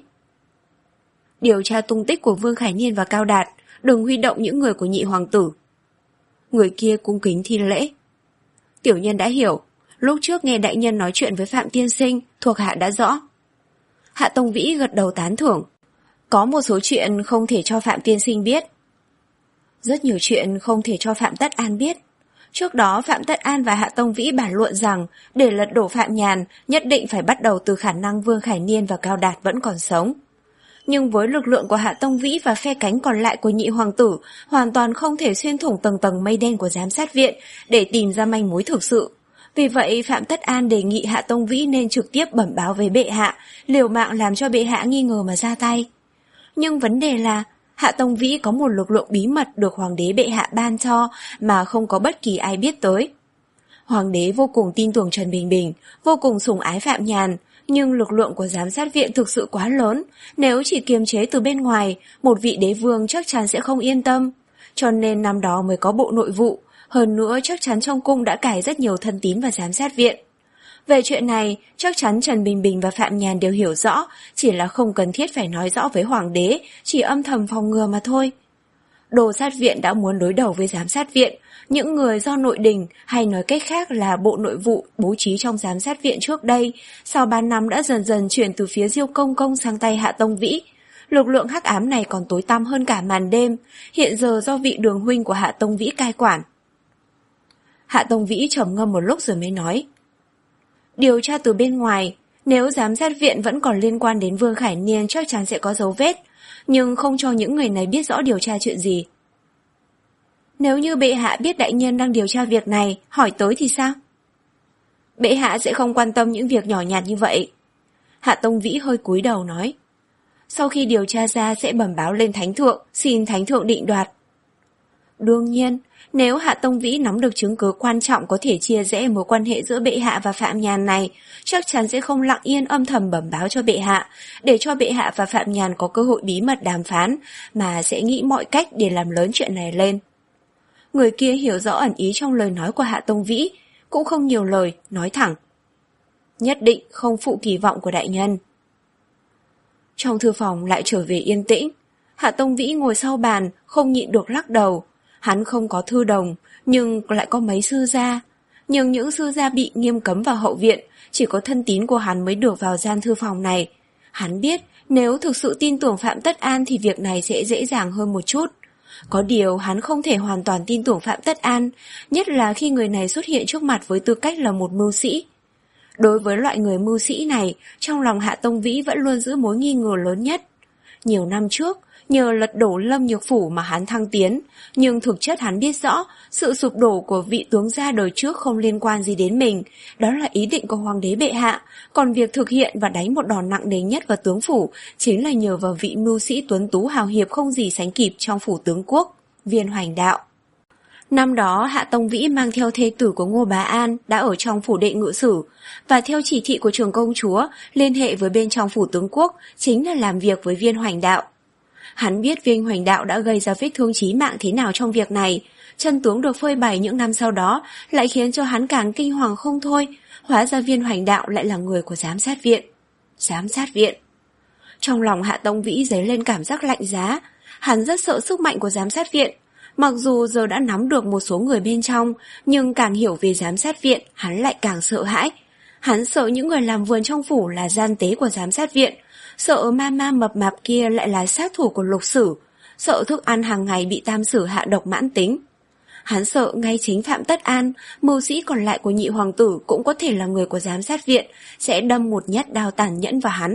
điều tra tung tích của Vương Khải Niên và Cao Đạt, đừng huy động những người của nhị hoàng tử. Người kia cung kính thi lễ: tiểu nhân đã hiểu, lúc trước nghe đại nhân nói chuyện với Phạm tiên sinh, thuộc hạ đã rõ. Hạ Tông Vĩ gật đầu tán thưởng: có một số chuyện không thể cho Phạm tiên sinh biết. Rất nhiều chuyện không thể cho Phạm Tất An biết. Trước đó Phạm Tất An và Hạ Tông Vĩ bàn luận rằng để lật đổ Phạm Nhàn nhất định phải bắt đầu từ khả năng Vương Khải Niên và Cao Đạt vẫn còn sống. Nhưng với lực lượng của Hạ Tông Vĩ và phe cánh còn lại của nhị hoàng tử, hoàn toàn không thể xuyên thủng tầng tầng mây đen của giám sát viện để tìm ra manh mối thực sự. Vì vậy Phạm Tất An đề nghị Hạ Tông Vĩ nên trực tiếp bẩm báo với bệ hạ, liều mạng làm cho bệ hạ nghi ngờ mà ra tay. Nhưng vấn đề là Hạ Tông Vĩ có một lực lượng bí mật được hoàng đế bệ hạ ban cho mà không có bất kỳ ai biết tới. Hoàng đế vô cùng tin tưởng Trần Bình Bình, vô cùng sủng ái Phạm Nhàn, nhưng lực lượng của giám sát viện thực sự quá lớn, nếu chỉ kiềm chế từ bên ngoài, một vị đế vương chắc chắn sẽ không yên tâm. Cho nên năm đó mới có bộ nội vụ, hơn nữa chắc chắn trong cung đã cài rất nhiều thân tín vào giám sát viện. Về chuyện này, chắc chắn Trần Bình Bình và Phạm Nhàn đều hiểu rõ, chỉ là không cần thiết phải nói rõ với hoàng đế, chỉ âm thầm phòng ngừa mà thôi. Đồ sát viện đã muốn đối đầu với giám sát viện, những người do nội đình hay nói cách khác là bộ nội vụ bố trí trong giám sát viện trước đây, sau ba năm đã dần dần chuyển từ phía Diêu Công Công sang tay Hạ Tông Vĩ. Lực lượng hắc ám này còn tối tăm hơn cả màn đêm, hiện giờ do vị đường huynh của Hạ Tông Vĩ cai quản. Hạ Tông Vĩ trầm ngâm một lúc rồi mới nói: điều tra từ bên ngoài, nếu giám sát viện vẫn còn liên quan đến Vương Khải Niên chắc chắn sẽ có dấu vết, nhưng không cho những người này biết rõ điều tra chuyện gì. Nếu như bệ hạ biết đại nhân đang điều tra việc này, hỏi tới thì sao? Bệ hạ sẽ không quan tâm những việc nhỏ nhặt như vậy. Hạ Tông Vĩ hơi cúi đầu nói: sau khi điều tra ra sẽ bẩm báo lên thánh thượng, xin thánh thượng định đoạt. Đương nhiên, nếu Hạ Tông Vĩ nắm được chứng cứ quan trọng có thể chia rẽ mối quan hệ giữa bệ hạ và Phạm Nhàn này, chắc chắn sẽ không lặng yên âm thầm bẩm báo cho bệ hạ, để cho bệ hạ và Phạm Nhàn có cơ hội bí mật đàm phán, mà sẽ nghĩ mọi cách để làm lớn chuyện này lên. Người kia hiểu rõ ẩn ý trong lời nói của Hạ Tông Vĩ, cũng không nhiều lời, nói thẳng: nhất định không phụ kỳ vọng của đại nhân. Trong thư phòng lại trở về yên tĩnh. Hạ Tông Vĩ ngồi sau bàn, không nhịn được lắc đầu. Hắn không có thư đồng, nhưng lại có mấy sư gia. Nhưng những sư gia bị nghiêm cấm vào hậu viện, chỉ có thân tín của hắn mới được vào gian thư phòng này. Hắn biết nếu thực sự tin tưởng Phạm Tất An thì việc này sẽ dễ dàng hơn một chút. Có điều hắn không thể hoàn toàn tin tưởng Phạm Tất An, nhất là khi người này xuất hiện trước mặt với tư cách là một mưu sĩ. Đối với loại người mưu sĩ này, trong lòng Hạ Tông Vĩ vẫn luôn giữ mối nghi ngờ lớn nhất. Nhiều năm trước, nhờ lật đổ Lâm Nhược Phủ mà hắn thăng tiến, nhưng thực chất hắn biết rõ sự sụp đổ của vị tướng gia đời trước không liên quan gì đến mình, đó là ý định của Hoàng đế bệ hạ, còn việc thực hiện và đánh một đòn nặng nề nhất vào tướng phủ chính là nhờ vào vị mưu sĩ tuấn tú hào hiệp không gì sánh kịp trong phủ tướng quốc, Viên Hoành Đạo. Năm đó Hạ Tông Vĩ mang theo thê tử của Ngô Bá An đã ở trong phủ đệ ngự sử, và theo chỉ thị của trưởng công chúa liên hệ với bên trong phủ tướng quốc chính là làm việc với Viên Hoành Đạo. Hắn biết Viên Hoành Đạo đã gây ra vết thương chí mạng thế nào trong việc này, chân tướng được phơi bày những năm sau đó lại khiến cho hắn càng kinh hoàng không thôi, hóa ra Viên Hoành Đạo lại là người của giám sát viện. Giám sát viện. Trong lòng Hạ Tông Vĩ dấy lên cảm giác lạnh giá, hắn rất sợ sức mạnh của giám sát viện. Mặc dù giờ đã nắm được một số người bên trong, nhưng càng hiểu về giám sát viện, hắn lại càng sợ hãi. Hắn sợ những người làm vườn trong phủ là gian tế của giám sát viện, sợ ma ma mập mạp kia lại là sát thủ của Lục Sử, sợ thức ăn hàng ngày bị Tam Sử hạ độc mãn tính. Hắn sợ ngay chính Phạm Tất An, mưu sĩ còn lại của nhị hoàng tử cũng có thể là người của giám sát viện, sẽ đâm một nhát đao tàn nhẫn vào hắn.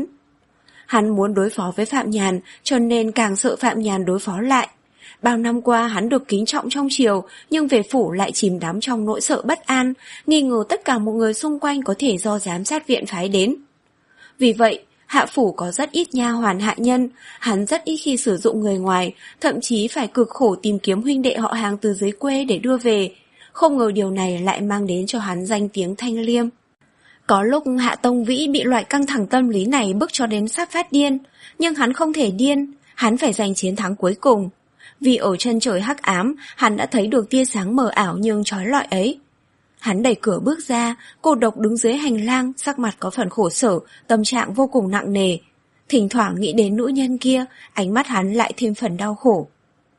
Hắn muốn đối phó với Phạm Nhàn, cho nên càng sợ Phạm Nhàn đối phó lại. Bao năm qua hắn được kính trọng trong triều, nhưng về phủ lại chìm đắm trong nỗi sợ bất an, nghi ngờ tất cả mọi người xung quanh có thể do giám sát viện phái đến. Vì vậy, Hạ phủ có rất ít nha hoàn hạ nhân, hắn rất ít khi sử dụng người ngoài, thậm chí phải cực khổ tìm kiếm huynh đệ họ hàng từ dưới quê để đưa về. Không ngờ điều này lại mang đến cho hắn danh tiếng thanh liêm. Có lúc Hạ Tông Vĩ bị loại căng thẳng tâm lý này bức cho đến sắp phát điên, nhưng hắn không thể điên, hắn phải giành chiến thắng cuối cùng. Vì ở chân trời hắc ám, hắn đã thấy được tia sáng mờ ảo nhưng trói lọi ấy. Hắn đẩy cửa bước ra, cô độc đứng dưới hành lang, sắc mặt có phần khổ sở, tâm trạng vô cùng nặng nề. Thỉnh thoảng nghĩ đến nữ nhân kia, ánh mắt hắn lại thêm phần đau khổ.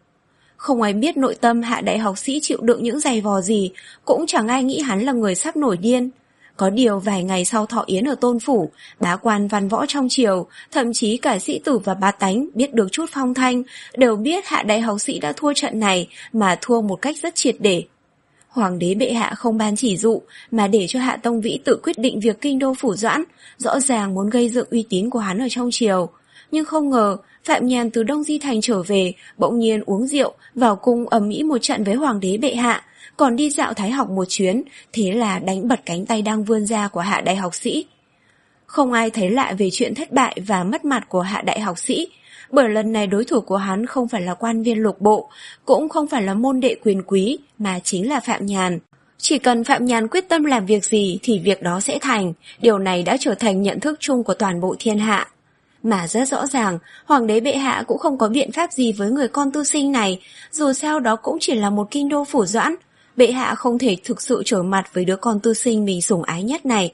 Không ai biết nội tâm Hạ đại học sĩ chịu đựng những giày vò gì, cũng chẳng ai nghĩ hắn là người sắp nổi điên. Có điều vài ngày sau thọ yến ở Tôn Phủ, bá quan văn võ trong triều, thậm chí cả sĩ tử và bá tánh biết được chút phong thanh, đều biết Hạ đại học sĩ đã thua trận này, mà thua một cách rất triệt để. Hoàng đế bệ hạ không ban chỉ dụ, mà để cho Hạ Tông Vĩ tự quyết định việc kinh đô phủ doãn, rõ ràng muốn gây dựng uy tín của hắn ở trong triều. Nhưng không ngờ, Phạm Nhàn từ Đông Di Thành trở về, bỗng nhiên uống rượu, vào cung ầm ĩ một trận với Hoàng đế bệ hạ, còn đi dạo Thái học một chuyến, thế là đánh bật cánh tay đang vươn ra của Hạ đại học sĩ. Không ai thấy lạ về chuyện thất bại và mất mặt của Hạ đại học sĩ, bởi lần này đối thủ của hắn không phải là quan viên lục bộ, cũng không phải là môn đệ quyền quý, mà chính là Phạm Nhàn. Chỉ cần Phạm Nhàn quyết tâm làm việc gì thì việc đó sẽ thành, điều này đã trở thành nhận thức chung của toàn bộ thiên hạ. Mà rất rõ ràng, Hoàng đế bệ hạ cũng không có biện pháp gì với người con tư sinh này, dù sao đó cũng chỉ là một kinh đô phủ doãn, bệ hạ không thể thực sự trở mặt với đứa con tư sinh mình sủng ái nhất này.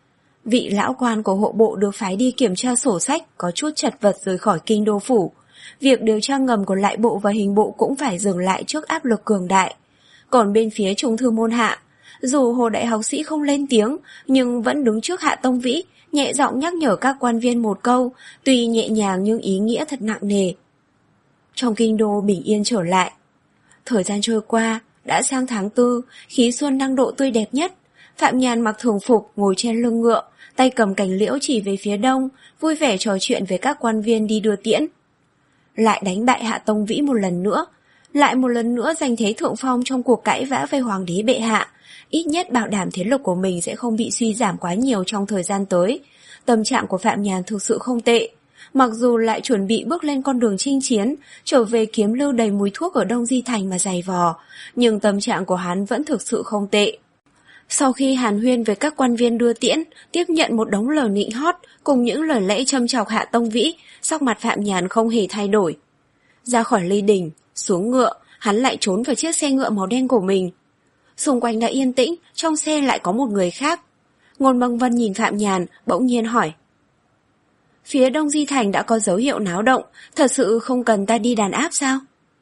Vị lão quan của hộ bộ được phái đi kiểm tra sổ sách có chút chật vật rời khỏi kinh đô phủ. Việc điều tra ngầm của lại bộ và hình bộ cũng phải dừng lại trước áp lực cường đại. Còn bên phía trung thư môn hạ, dù Hồ đại học sĩ không lên tiếng, nhưng vẫn đứng trước Hạ Tông Vĩ, nhẹ giọng nhắc nhở các quan viên một câu, tuy nhẹ nhàng nhưng ý nghĩa thật nặng nề. Trong kinh đô bình yên trở lại. Thời gian trôi qua, đã sang tháng tư, khí xuân đang độ tươi đẹp nhất. Phạm Nhàn mặc thường phục ngồi trên lưng ngựa, tay cầm cành liễu chỉ về phía đông, vui vẻ trò chuyện với các quan viên đi đưa tiễn. Lại đánh bại Hạ Tông Vĩ một lần nữa, lại một lần nữa giành thế thượng phong trong cuộc cãi vã với Hoàng đế bệ hạ, ít nhất bảo đảm thế lực của mình sẽ không bị suy giảm quá nhiều trong thời gian tới. Tâm trạng của Phạm Nhàn thực sự không tệ. Mặc dù lại chuẩn bị bước lên con đường chinh chiến, trở về kiếm lưu đầy mùi thuốc ở Đông Di Thành mà giày vò, nhưng tâm trạng của hắn vẫn thực sự không tệ. Sau khi hàn huyên với các quan viên đưa tiễn, tiếp nhận một đống lời nịnh hót cùng những lời lẽ châm chọc Hạ Tông Vĩ, sắc mặt Phạm Nhàn không hề thay đổi. Ra khỏi Ly Đình, xuống ngựa, hắn lại trốn vào chiếc xe ngựa màu đen của mình. Xung quanh đã yên tĩnh, trong xe lại có một người khác. Ngôn Băng Vân nhìn Phạm Nhàn, bỗng nhiên hỏi. Phía Đông Di Thành đã có dấu hiệu náo động, thật sự không cần ta đi đàn áp sao?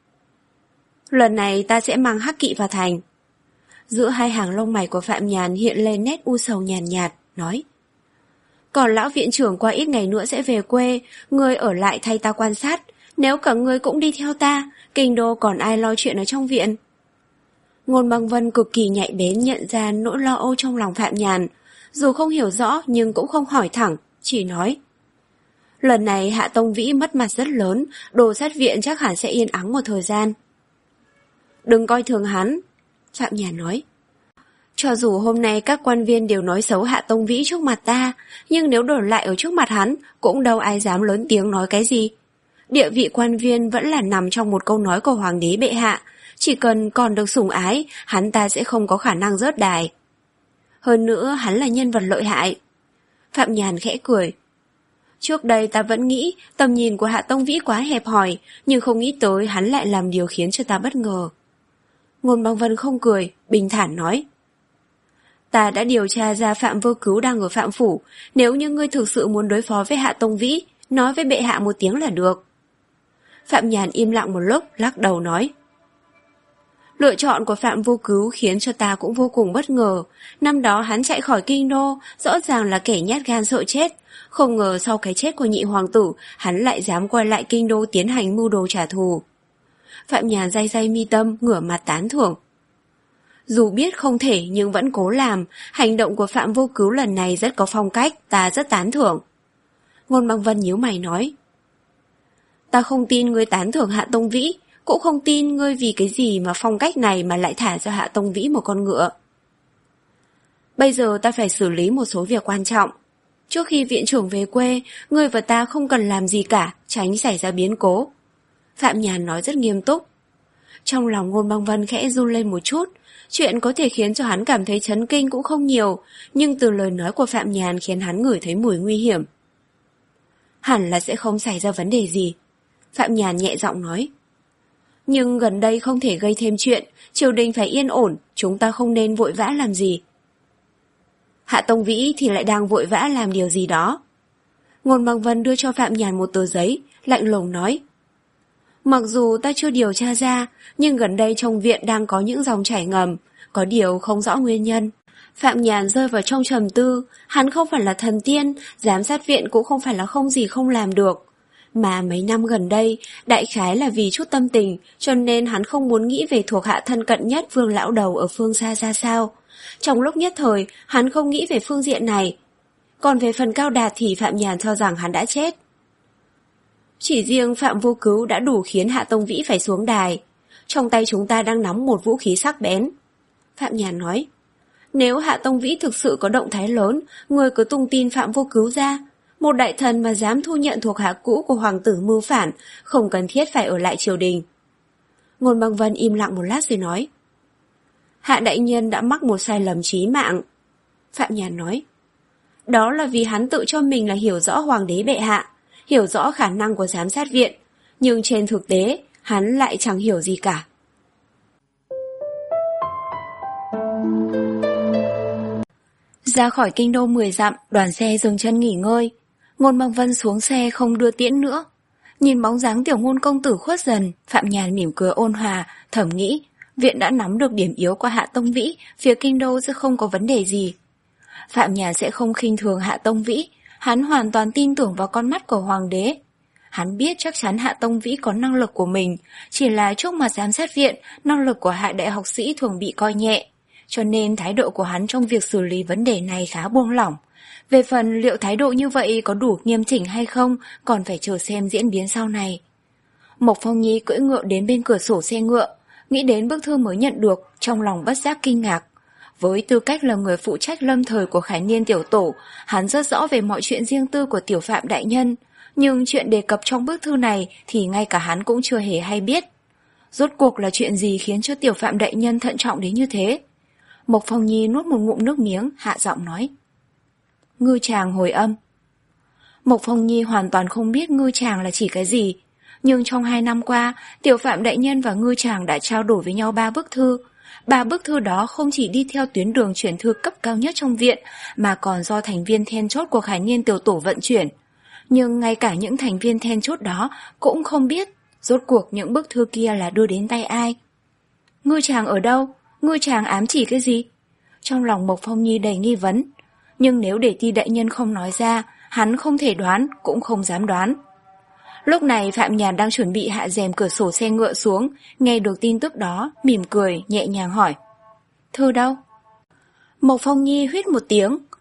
Lần này ta sẽ mang hắc kỵ vào thành. Giữa hai hàng lông mày của Phạm Nhàn hiện lên nét u sầu nhàn nhạt, nói. Còn lão viện trưởng qua ít ngày nữa sẽ về quê, ngươi ở lại thay ta quan sát, nếu cả ngươi cũng đi theo ta, kinh đô còn ai lo chuyện ở trong viện? Ngôn Băng Vân cực kỳ nhạy bén nhận ra nỗi lo âu trong lòng Phạm Nhàn, dù không hiểu rõ nhưng cũng không hỏi thẳng, chỉ nói. Lần này Hạ Tông Vĩ mất mặt rất lớn, đồ sát viện chắc hẳn sẽ yên ắng một thời gian. Đừng coi thường hắn, Phạm Nhàn nói. Cho dù hôm nay các quan viên đều nói xấu Hạ Tông Vĩ trước mặt ta, nhưng nếu đổi lại ở trước mặt hắn, cũng đâu ai dám lớn tiếng nói cái gì. Địa vị quan viên vẫn là nằm trong một câu nói của Hoàng đế bệ hạ, chỉ cần còn được sủng ái, hắn ta sẽ không có khả năng rớt đài. Hơn nữa, hắn là nhân vật lợi hại. Phạm Nhàn khẽ cười. Trước đây ta vẫn nghĩ tầm nhìn của Hạ Tông Vĩ quá hẹp hòi, nhưng không nghĩ tới hắn lại làm điều khiến cho ta bất ngờ. Ngôn Băng Vân không cười, bình thản nói. Ta đã điều tra ra Phạm Vô Cứu đang ở Phạm Phủ, nếu như ngươi thực sự muốn đối phó với Hạ Tông Vĩ, nói với bệ hạ một tiếng là được. Phạm Nhàn im lặng một lúc, lắc đầu nói. Lựa chọn của Phạm Vô Cứu khiến cho ta cũng vô cùng bất ngờ. Năm đó hắn chạy khỏi kinh đô, rõ ràng là kẻ nhát gan sợ chết. Không ngờ sau cái chết của nhị hoàng tử, hắn lại dám quay lại kinh đô tiến hành mưu đồ trả thù. Phạm Nhàn day day mi tâm, ngửa mặt tán thưởng. Dù biết không thể nhưng vẫn cố làm, hành động của Phạm Vô Cứu lần này rất có phong cách, ta rất tán thưởng. Ngôn Băng Vân nhíu mày nói. Ta không tin ngươi tán thưởng Hạ Tông Vĩ, cũng không tin ngươi vì cái gì mà phong cách này mà lại thả cho Hạ Tông Vĩ một con ngựa. Bây giờ ta phải xử lý một số việc quan trọng. Trước khi viện trưởng về quê, ngươi và ta không cần làm gì cả, tránh xảy ra biến cố. Phạm Nhàn nói rất nghiêm túc. Trong lòng Ngôn Băng Vân khẽ run lên một chút, chuyện có thể khiến cho hắn cảm thấy chấn kinh cũng không nhiều, nhưng từ lời nói của Phạm Nhàn khiến hắn ngửi thấy mùi nguy hiểm. Hẳn là sẽ không xảy ra vấn đề gì, Phạm Nhàn nhẹ giọng nói. Nhưng gần đây không thể gây thêm chuyện, triều đình phải yên ổn, chúng ta không nên vội vã làm gì. Hạ Tông Vĩ thì lại đang vội vã làm điều gì đó. Ngôn Băng Vân đưa cho Phạm Nhàn một tờ giấy, lạnh lùng nói. Mặc dù ta chưa điều tra ra, nhưng gần đây trong viện đang có những dòng chảy ngầm, có điều không rõ nguyên nhân. Phạm Nhàn rơi vào trong trầm tư, hắn không phải là thần tiên, giám sát viện cũng không phải là không gì không làm được. Mà mấy năm gần đây, đại khái là vì chút tâm tình, cho nên hắn không muốn nghĩ về thuộc hạ thân cận nhất Vương lão đầu ở phương xa ra sao. Trong lúc nhất thời, hắn không nghĩ về phương diện này. Còn về phần Cao Đạt thì Phạm Nhàn cho rằng hắn đã chết. Chỉ riêng Phạm Vô Cứu đã đủ khiến Hạ Tông Vĩ phải xuống đài. Trong tay chúng ta đang nắm một vũ khí sắc bén. Phạm Nhàn nói, nếu Hạ Tông Vĩ thực sự có động thái lớn, người cứ tung tin Phạm Vô Cứu ra. Một đại thần mà dám thu nhận thuộc hạ cũ của hoàng tử mưu phản, không cần thiết phải ở lại triều đình. Ngôn Băng Vân im lặng một lát rồi nói, Hạ đại nhân đã mắc một sai lầm chí mạng. Phạm Nhàn nói, đó là vì hắn tự cho mình là hiểu rõ hoàng đế bệ hạ, hiểu rõ khả năng của giám sát viện, nhưng trên thực tế, hắn lại chẳng hiểu gì cả. Ra khỏi kinh đô mười dặm, đoàn xe dừng chân nghỉ ngơi. Ngôn Băng Vân xuống xe không đưa tiễn nữa. Nhìn bóng dáng tiểu Ngôn công tử khuất dần, Phạm Nhàn mỉm cười ôn hòa, thầm nghĩ, viện đã nắm được điểm yếu của Hạ Tông Vĩ, phía kinh đô sẽ không có vấn đề gì. Phạm Nhàn sẽ không khinh thường Hạ Tông Vĩ, hắn hoàn toàn tin tưởng vào con mắt của hoàng đế. Hắn biết chắc chắn Hạ Tông Vĩ có năng lực của mình, chỉ là trước mặt giám sát viện, năng lực của hạ đại học sĩ thường bị coi nhẹ. Cho nên thái độ của hắn trong việc xử lý vấn đề này khá buông lỏng. Về phần liệu thái độ như vậy có đủ nghiêm chỉnh hay không, còn phải chờ xem diễn biến sau này. Mộc Phong Nhi cưỡi ngựa đến bên cửa sổ xe ngựa, nghĩ đến bức thư mới nhận được, trong lòng bất giác kinh ngạc. Với tư cách là người phụ trách lâm thời của Khải Niên tiểu tổ, hắn rất rõ về mọi chuyện riêng tư của tiểu Phạm đại nhân, nhưng chuyện đề cập trong bức thư này thì ngay cả hắn cũng chưa hề hay biết. Rốt cuộc là chuyện gì khiến cho tiểu Phạm đại nhân thận trọng đến như thế? Mộc Phong Nhi nuốt một ngụm nước miếng, hạ giọng nói. Ngư tràng hồi âm. Mộc Phong Nhi hoàn toàn không biết ngư tràng là chỉ cái gì, nhưng trong hai năm qua, tiểu Phạm đại nhân và ngư tràng đã trao đổi với nhau ba bức thư. Ba bức thư đó không chỉ đi theo tuyến đường chuyển thư cấp cao nhất trong viện, mà còn do thành viên then chốt của Khải Niên tiểu tổ vận chuyển. Nhưng ngay cả những thành viên then chốt đó cũng không biết rốt cuộc những bức thư kia là đưa đến tay ai. Ngư tràng ở đâu? Ngư tràng ám chỉ cái gì? Trong lòng Mộc Phong Nhi đầy nghi vấn. Nhưng nếu để Ti đại nhân không nói ra, hắn không thể đoán, cũng không dám đoán. Lúc này Phạm Nhàn đang chuẩn bị hạ rèm cửa sổ xe ngựa xuống, nghe được tin tức đó, mỉm cười, nhẹ nhàng hỏi. Thư đâu? Mộc Phong Nhi huýt một tiếng,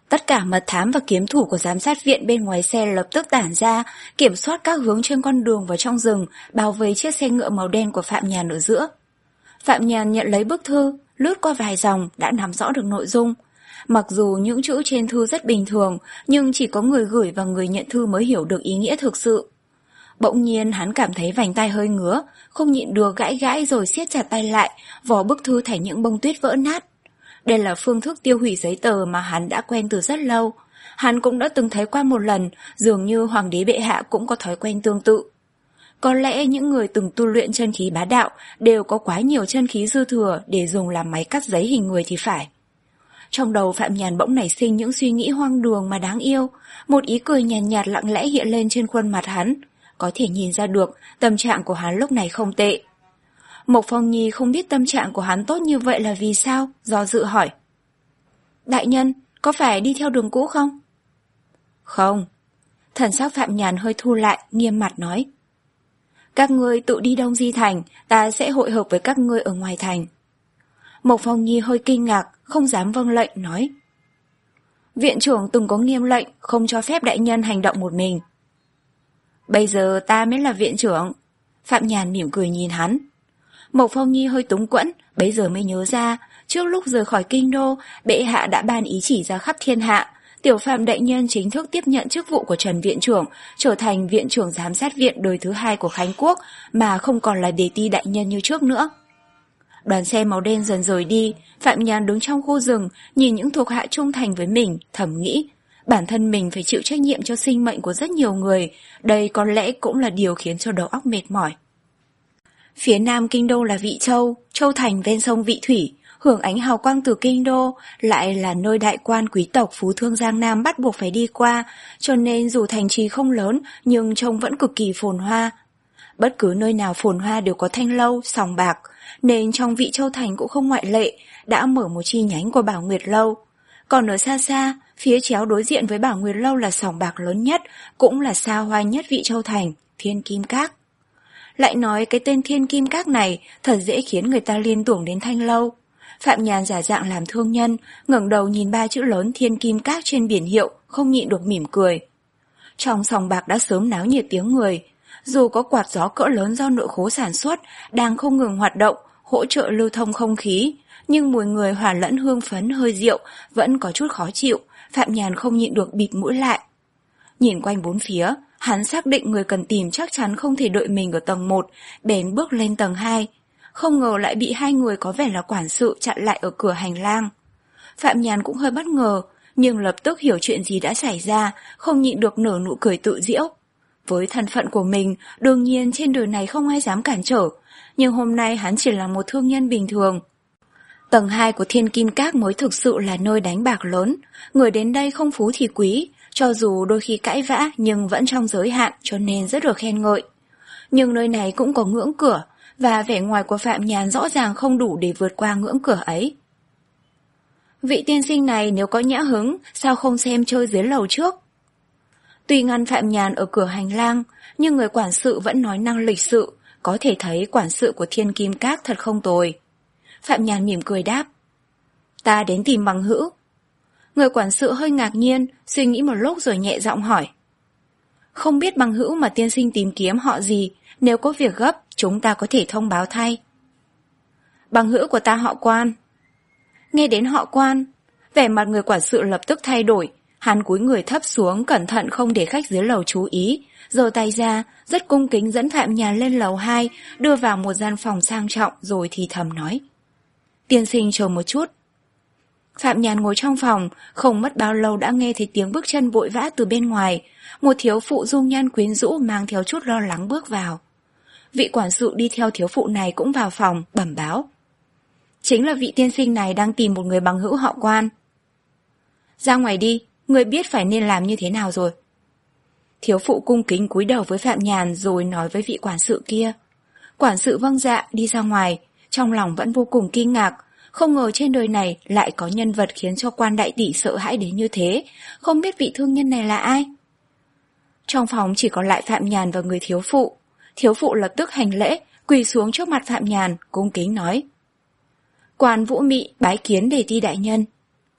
Tất cả mật thám và kiếm thủ của giám sát viện bên ngoài xe lập tức tản ra, kiểm soát các hướng trên con đường và trong rừng, bao vây chiếc xe ngựa màu đen của Phạm Nhàn ở giữa. Phạm Nhàn nhận lấy bức thư, lướt qua vài dòng đã nắm rõ được nội dung. Mặc dù những chữ trên thư rất bình thường, nhưng chỉ có người gửi và người nhận thư mới hiểu được ý nghĩa thực sự. Bỗng nhiên hắn cảm thấy vành tay hơi ngứa, không nhịn được gãi gãi rồi siết chặt tay lại, vò bức thư thành những bông tuyết vỡ nát. Đây là phương thức tiêu hủy giấy tờ mà hắn đã quen từ rất lâu. Hắn cũng đã từng thấy qua một lần, dường như hoàng đế bệ hạ cũng có thói quen tương tự. Có lẽ những người từng tu luyện chân khí bá đạo đều có quá nhiều chân khí dư thừa để dùng làm máy cắt giấy hình người thì phải. Trong đầu Phạm Nhàn bỗng nảy sinh những suy nghĩ hoang đường mà đáng yêu, một ý cười nhàn nhạt, nhạt lặng lẽ hiện lên trên khuôn mặt hắn. Có thể nhìn ra được tâm trạng của hắn lúc này không tệ. Mộc Phong Nhi không biết tâm trạng của hắn tốt như vậy là vì sao, do dự hỏi. Đại nhân, có phải đi theo đường cũ không? Không. Thần sắc Phạm Nhàn hơi thu lại, nghiêm mặt nói. Các ngươi tự đi Đông Di Thành, ta sẽ hội hợp với các ngươi ở ngoài thành. Mộc Phong Nhi hơi kinh ngạc, không dám vâng lệnh, nói. Viện trưởng từng có nghiêm lệnh, không cho phép đại nhân hành động một mình. Bây giờ ta mới là viện trưởng. Phạm Nhàn mỉm cười nhìn hắn. Mộc Phong Nhi hơi túng quẫn, bấy giờ mới nhớ ra, trước lúc rời khỏi kinh đô, bệ hạ đã ban ý chỉ ra khắp thiên hạ. Tiểu Phạm đại nhân chính thức tiếp nhận chức vụ của Trần viện trưởng, trở thành viện trưởng giám sát viện đời thứ hai của Khánh Quốc, mà không còn là đề ti đại nhân như trước nữa. Đoàn xe màu đen dần rời đi, Phạm Nhàn đứng trong khu rừng, nhìn những thuộc hạ trung thành với mình, thầm nghĩ. Bản thân mình phải chịu trách nhiệm cho sinh mệnh của rất nhiều người, đây có lẽ cũng là điều khiến cho đầu óc mệt mỏi. Phía nam kinh đô là Vị Châu, Châu Thành ven sông Vị Thủy, hưởng ánh hào quang từ kinh đô, lại là nơi đại quan quý tộc phú thương Giang Nam bắt buộc phải đi qua, cho nên dù thành trì không lớn nhưng trông vẫn cực kỳ phồn hoa. Bất cứ nơi nào phồn hoa đều có thanh lâu, sòng bạc, nên trong Vị Châu Thành cũng không ngoại lệ, đã mở một chi nhánh của Bảo Nguyệt Lâu. Còn ở xa xa, phía chéo đối diện với Bảo Nguyệt Lâu là sòng bạc lớn nhất, cũng là xa hoa nhất Vị Châu Thành, Thiên Kim Các. Lại nói cái tên Thiên Kim Các này thật dễ khiến người ta liên tưởng đến thanh lâu. Phạm Nhàn giả dạng làm thương nhân, ngẩng đầu nhìn ba chữ lớn Thiên Kim Các trên biển hiệu, không nhịn được mỉm cười. Trong sòng bạc đã sớm náo nhiệt tiếng người. Dù có quạt gió cỡ lớn do nội khố sản xuất, đang không ngừng hoạt động, hỗ trợ lưu thông không khí, nhưng mùi người hòa lẫn hương phấn hơi rượu vẫn có chút khó chịu, Phạm Nhàn không nhịn được bịt mũi lại. Nhìn quanh bốn phía, hắn xác định người cần tìm chắc chắn không thể đợi mình ở tầng một, bèn bước lên tầng hai. Không ngờ lại bị hai người có vẻ là quản sự chặn lại ở cửa hành lang. Phạm Nhàn cũng hơi bất ngờ, nhưng lập tức hiểu chuyện gì đã xảy ra, không nhịn được nở nụ cười tự giễu. Với thân phận của mình, đương nhiên trên đời này không ai dám cản trở, nhưng hôm nay hắn chỉ là một thương nhân bình thường. Tầng hai của Thiên Kim Các mới thực sự là nơi đánh bạc lớn, người đến đây không phú thì quý, cho dù đôi khi cãi vã nhưng vẫn trong giới hạn cho nên rất được khen ngợi. Nhưng nơi này cũng có ngưỡng cửa, và vẻ ngoài của Phạm Nhàn rõ ràng không đủ để vượt qua ngưỡng cửa ấy. Vị tiên sinh này nếu có nhã hứng, sao không xem chơi dưới lầu trước? Tuy ngăn Phạm Nhàn ở cửa hành lang, nhưng người quản sự vẫn nói năng lịch sự, có thể thấy quản sự của Thiên Kim Các thật không tồi. Phạm Nhàn mỉm cười đáp. Ta đến tìm bằng hữu. Người quản sự hơi ngạc nhiên, suy nghĩ một lúc rồi nhẹ giọng hỏi. Không biết bằng hữu mà tiên sinh tìm kiếm họ gì, nếu có việc gấp, chúng ta có thể thông báo thay. Bằng hữu của ta họ Quan. Nghe đến họ Quan, vẻ mặt người quản sự lập tức thay đổi, hắn cúi người thấp xuống cẩn thận không để khách dưới lầu chú ý, giơ tay ra, rất cung kính dẫn Phạm Nhàn lên lầu hai, đưa vào một gian phòng sang trọng rồi thì thầm nói. Tiên sinh chờ một chút. Phạm Nhàn ngồi trong phòng, không mất bao lâu đã nghe thấy tiếng bước chân vội vã từ bên ngoài, một thiếu phụ dung nhan quyến rũ mang theo chút lo lắng bước vào. Vị quản sự đi theo thiếu phụ này cũng vào phòng, bẩm báo. Chính là vị tiên sinh này đang tìm một người bằng hữu họ Quan. Ra ngoài đi, người biết phải nên làm như thế nào rồi. Thiếu phụ cung kính cúi đầu với Phạm Nhàn rồi nói với vị quản sự kia. Quản sự vâng dạ đi ra ngoài, trong lòng vẫn vô cùng kinh ngạc, không ngờ trên đời này lại có nhân vật khiến cho Quan đại tỷ sợ hãi đến như thế, không biết vị thương nhân này là ai. Trong phòng chỉ còn lại Phạm Nhàn và người thiếu phụ. Thiếu phụ lập tức hành lễ, quỳ xuống trước mặt Phạm Nhàn, cung kính nói. Quan Vũ Mị bái kiến đề ti đại nhân.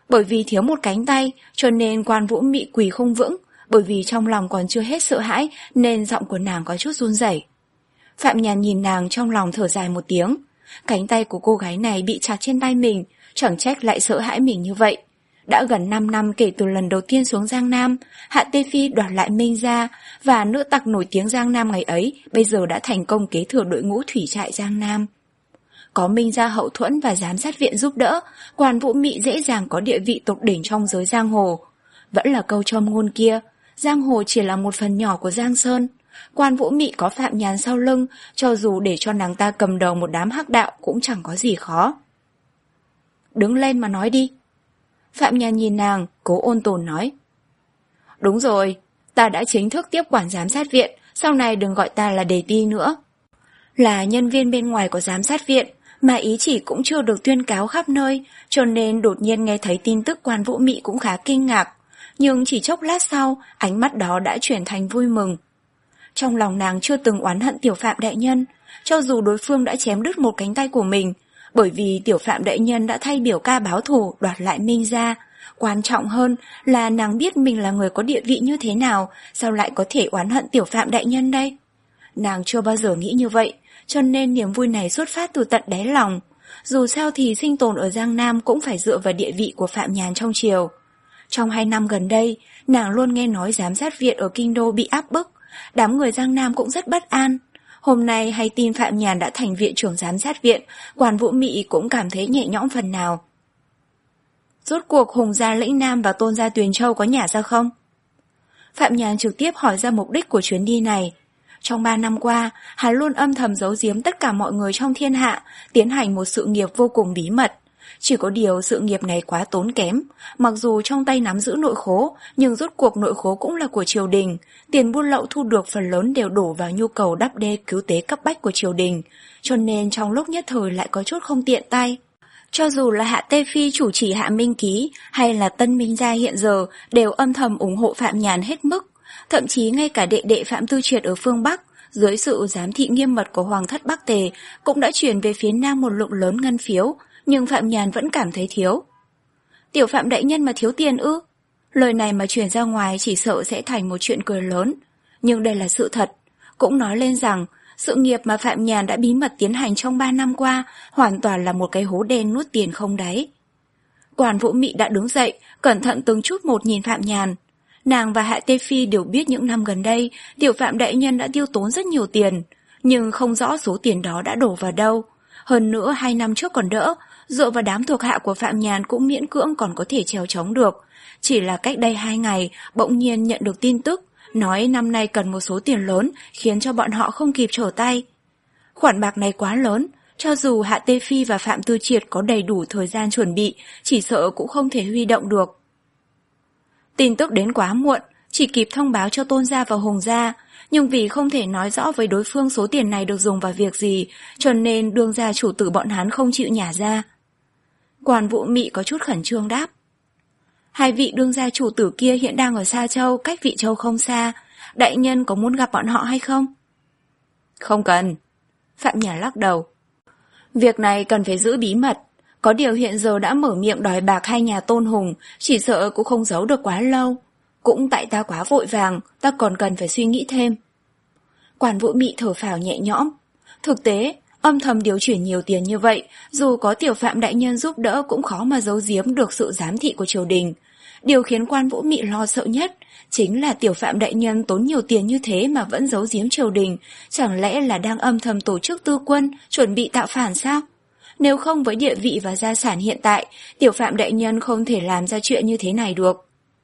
Bởi vì thiếu một cánh tay, cho nên Quan Vũ Mị quỳ không vững, bởi vì trong lòng còn chưa hết sợ hãi nên giọng của nàng có chút run rẩy. Phạm Nhàn nhìn nàng trong lòng thở dài một tiếng. Cánh tay của cô gái này bị chặt trên tay mình, chẳng trách lại sợ hãi mình như vậy. Đã gần năm năm kể từ lần đầu tiên xuống Giang Nam, Hạ Tê Phi đoạt lại Minh Gia, và nữ tặc nổi tiếng Giang Nam ngày ấy bây giờ đã thành công kế thừa đội ngũ thủy trại Giang Nam. Có Minh Gia hậu thuẫn và giám sát viện giúp đỡ, Quan Vũ Mị dễ dàng có địa vị tột đỉnh trong giới giang hồ. Vẫn là câu châm ngôn kia, giang hồ chỉ là một phần nhỏ của Giang Sơn. Quan Vũ Mị có Phạm Nhàn sau lưng, cho dù để cho nàng ta cầm đầu một đám hắc đạo cũng chẳng có gì khó. Đứng lên mà nói đi. Phạm Nhàn nhìn nàng, cố ôn tồn nói. Đúng rồi, ta đã chính thức tiếp quản giám sát viện, sau này đừng gọi ta là Đề Ti nữa. Là nhân viên bên ngoài của giám sát viện, mà ý chỉ cũng chưa được tuyên cáo khắp nơi, cho nên đột nhiên nghe thấy tin tức Quan Vũ Mị cũng khá kinh ngạc. Nhưng chỉ chốc lát sau, ánh mắt đó đã chuyển thành vui mừng. Trong lòng nàng chưa từng oán hận Tiểu Phạm đại nhân, cho dù đối phương đã chém đứt một cánh tay của mình, bởi vì Tiểu Phạm đại nhân đã thay biểu ca báo thù đoạt lại Minh Gia. Quan trọng hơn là nàng biết mình là người có địa vị như thế nào, sao lại có thể oán hận Tiểu Phạm đại nhân đây? Nàng chưa bao giờ nghĩ như vậy, cho nên niềm vui này xuất phát từ tận đáy lòng. Dù sao thì sinh tồn ở Giang Nam cũng phải dựa vào địa vị của Phạm Nhàn trong triều. Trong hai năm gần đây, nàng luôn nghe nói giám sát viện ở Kinh Đô bị áp bức, đám người Giang Nam cũng rất bất an. Hôm nay hay tin Phạm Nhàn đã thành viện trưởng giám sát viện, Quan Vũ Mị cũng cảm thấy nhẹ nhõm phần nào. Rốt cuộc Hùng gia Lĩnh Nam và Tôn gia Tuyền Châu có nhả ra không? Phạm Nhàn trực tiếp hỏi ra mục đích của chuyến đi này. Trong ba năm qua, hắn luôn âm thầm giấu giếm tất cả mọi người trong thiên hạ, tiến hành một sự nghiệp vô cùng bí mật. Chỉ có điều sự nghiệp này quá tốn kém, mặc dù trong tay nắm giữ nội khố, nhưng rốt cuộc nội khố cũng là của triều đình, tiền buôn lậu thu được phần lớn đều đổ vào nhu cầu đắp đê cứu tế cấp bách của triều đình, cho nên trong lúc nhất thời lại có chút không tiện tay. Cho dù là Hạ Tê Phi chủ trì Hạ Minh Ký hay là Tân Minh Gia hiện giờ đều âm thầm ủng hộ Phạm Nhàn hết mức, thậm chí ngay cả đệ đệ Phạm Tư Triệt ở phương Bắc, dưới sự giám thị nghiêm mật của Hoàng thất Bắc Tề, cũng đã chuyển về phía Nam một lượng lớn ngân phiếu, nhưng Phạm Nhàn vẫn cảm thấy thiếu. Tiểu Phạm đại nhân mà thiếu tiền ư? Lời này mà truyền ra ngoài chỉ sợ sẽ thành một chuyện cười lớn, nhưng đây là sự thật. Cũng nói lên rằng, sự nghiệp mà Phạm Nhàn đã bí mật tiến hành trong ba năm qua hoàn toàn là một cái hố đen nuốt tiền không đáy. Quan Vũ Mị đã đứng dậy, cẩn thận từng chút một nhìn Phạm Nhàn. Nàng và Hạ Tê Phi đều biết những năm gần đây, Tiểu Phạm đại nhân đã tiêu tốn rất nhiều tiền, nhưng không rõ số tiền đó đã đổ vào đâu. Hơn nữa hai năm trước còn đỡ, dựa vào đám thuộc hạ của Phạm Nhàn cũng miễn cưỡng còn có thể trèo chống được. Chỉ là cách đây hai ngày, bỗng nhiên nhận được tin tức, nói năm nay cần một số tiền lớn, khiến cho bọn họ không kịp trở tay. Khoản bạc này quá lớn, cho dù Hạ Tê Phi và Phạm Tư Triệt có đầy đủ thời gian chuẩn bị, chỉ sợ cũng không thể huy động được. Tin tức đến quá muộn, chỉ kịp thông báo cho Tôn gia và Hùng gia, nhưng vì không thể nói rõ với đối phương số tiền này được dùng vào việc gì, cho nên đương gia chủ tử bọn hắn không chịu nhả ra. Quan Vũ Mị có chút khẩn trương đáp. Hai vị đương gia chủ tử kia hiện đang ở Sa Châu, cách Vị Châu không xa. Đại nhân có muốn gặp bọn họ hay không? Không cần. Phạm Nhàn lắc đầu. Việc này cần phải giữ bí mật. Có điều hiện giờ đã mở miệng đòi bạc hai nhà Tôn Hùng, chỉ sợ cũng không giấu được quá lâu. Cũng tại ta quá vội vàng, ta còn cần phải suy nghĩ thêm. Quan Vũ Mị thở phào nhẹ nhõm. Thực tế, âm thầm điều chuyển nhiều tiền như vậy, dù có Tiểu Phạm đại nhân giúp đỡ cũng khó mà giấu giếm được sự giám thị của triều đình. Điều khiến Quan Vũ Mị lo sợ nhất chính là Tiểu Phạm đại nhân tốn nhiều tiền như thế mà vẫn giấu giếm triều đình, chẳng lẽ là đang âm thầm tổ chức tư quân, chuẩn bị tạo phản sao? Nếu không với địa vị và gia sản hiện tại, Tiểu Phạm đại nhân không thể làm ra chuyện như thế này được.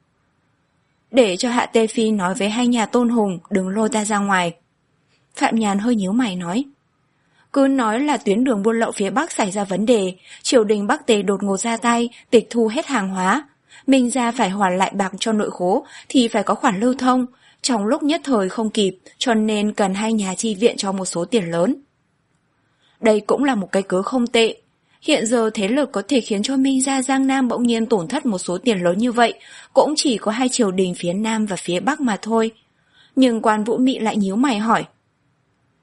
Để cho Hạ Tê Phi nói với hai nhà Tôn Hùng, đừng lôi ta ra ngoài. Phạm Nhàn hơi nhíu mày nói. Cứ nói là tuyến đường buôn lậu phía Bắc xảy ra vấn đề, triều đình Bắc Tề đột ngột ra tay, tịch thu hết hàng hóa. Minh gia phải hoàn lại bạc cho nội khố thì phải có khoản lưu thông, trong lúc nhất thời không kịp, cho nên cần hai nhà chi viện cho một số tiền lớn. Đây cũng là một cái cớ không tệ. Hiện giờ thế lực có thể khiến cho Minh gia Giang Nam bỗng nhiên tổn thất một số tiền lớn như vậy, cũng chỉ có hai triều đình phía Nam và phía Bắc mà thôi. Nhưng Quan Vũ Mị lại nhíu mày hỏi.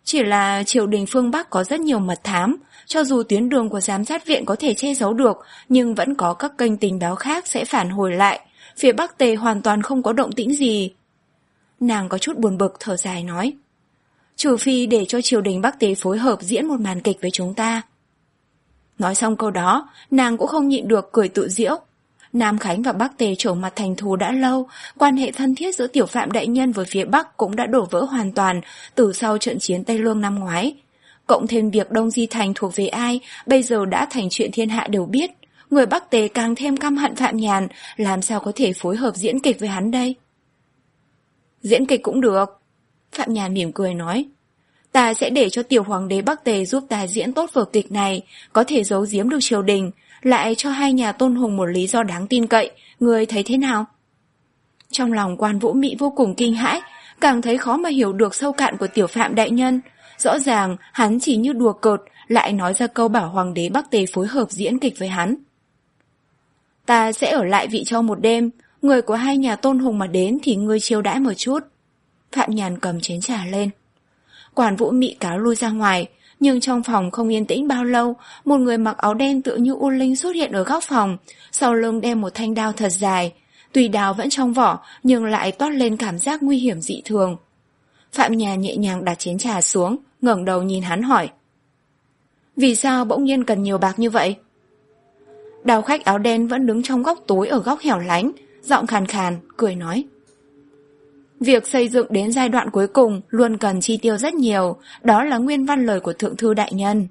Chỉ là triều đình phương Bắc có rất nhiều mật thám, cho dù tuyến đường của giám sát viện có thể che giấu được, nhưng vẫn có các kênh tình báo khác sẽ phản hồi lại. Phía Bắc Tề hoàn toàn không có động tĩnh gì. Nàng có chút buồn bực thở dài nói. Trừ phi để cho triều đình Bắc Tề phối hợp diễn một màn kịch với chúng ta. Nói xong câu đó, nàng cũng không nhịn được cười tự giễu. Nam Khánh và Bắc Tề trở mặt thành thù đã lâu, quan hệ thân thiết giữa Tiểu Phạm đại nhân với phía Bắc cũng đã đổ vỡ hoàn toàn từ sau trận chiến Tây Lương năm ngoái. Cộng thêm việc Đông Di Thành thuộc về ai, bây giờ đã thành chuyện thiên hạ đều biết. Người Bắc Tề càng thêm căm hận Phạm Nhàn, làm sao có thể phối hợp diễn kịch với hắn đây? Diễn kịch cũng được. Phạm Nhàn mỉm cười nói. Ta sẽ để cho tiểu hoàng đế Bắc Tề giúp ta diễn tốt vở kịch này, có thể giấu giếm được triều đình, lại cho hai nhà Tôn Hùng một lý do đáng tin cậy, người thấy thế nào? Trong lòng Quan Vũ Mị vô cùng kinh hãi, càng thấy khó mà hiểu được sâu cạn của Tiểu Phạm đại nhân. Rõ ràng hắn chỉ như đùa cợt, lại nói ra câu bảo hoàng đế Bắc Tề phối hợp diễn kịch với hắn. Ta sẽ ở lại Vị Châu một đêm, người của hai nhà Tôn Hùng mà đến thì ngươi chiêu đãi một chút. Phạm Nhàn cầm chén trà lên. Quản Vũ Mị cáo lui ra ngoài, nhưng trong phòng không yên tĩnh bao lâu, một người mặc áo đen tựa như U Linh xuất hiện ở góc phòng, sau lưng đem một thanh đao thật dài. Tuy đao vẫn trong vỏ, nhưng lại toát lên cảm giác nguy hiểm dị thường. Phạm Nhàn nhẹ nhàng đặt chén trà xuống, ngẩng đầu nhìn hắn hỏi. Vì sao bỗng nhiên cần nhiều bạc như vậy? Đào khách áo đen vẫn đứng trong góc tối ở góc hẻo lánh, giọng khàn khàn, cười nói. Việc xây dựng đến giai đoạn cuối cùng luôn cần chi tiêu rất nhiều, đó là nguyên văn lời của Thượng Thư đại nhân.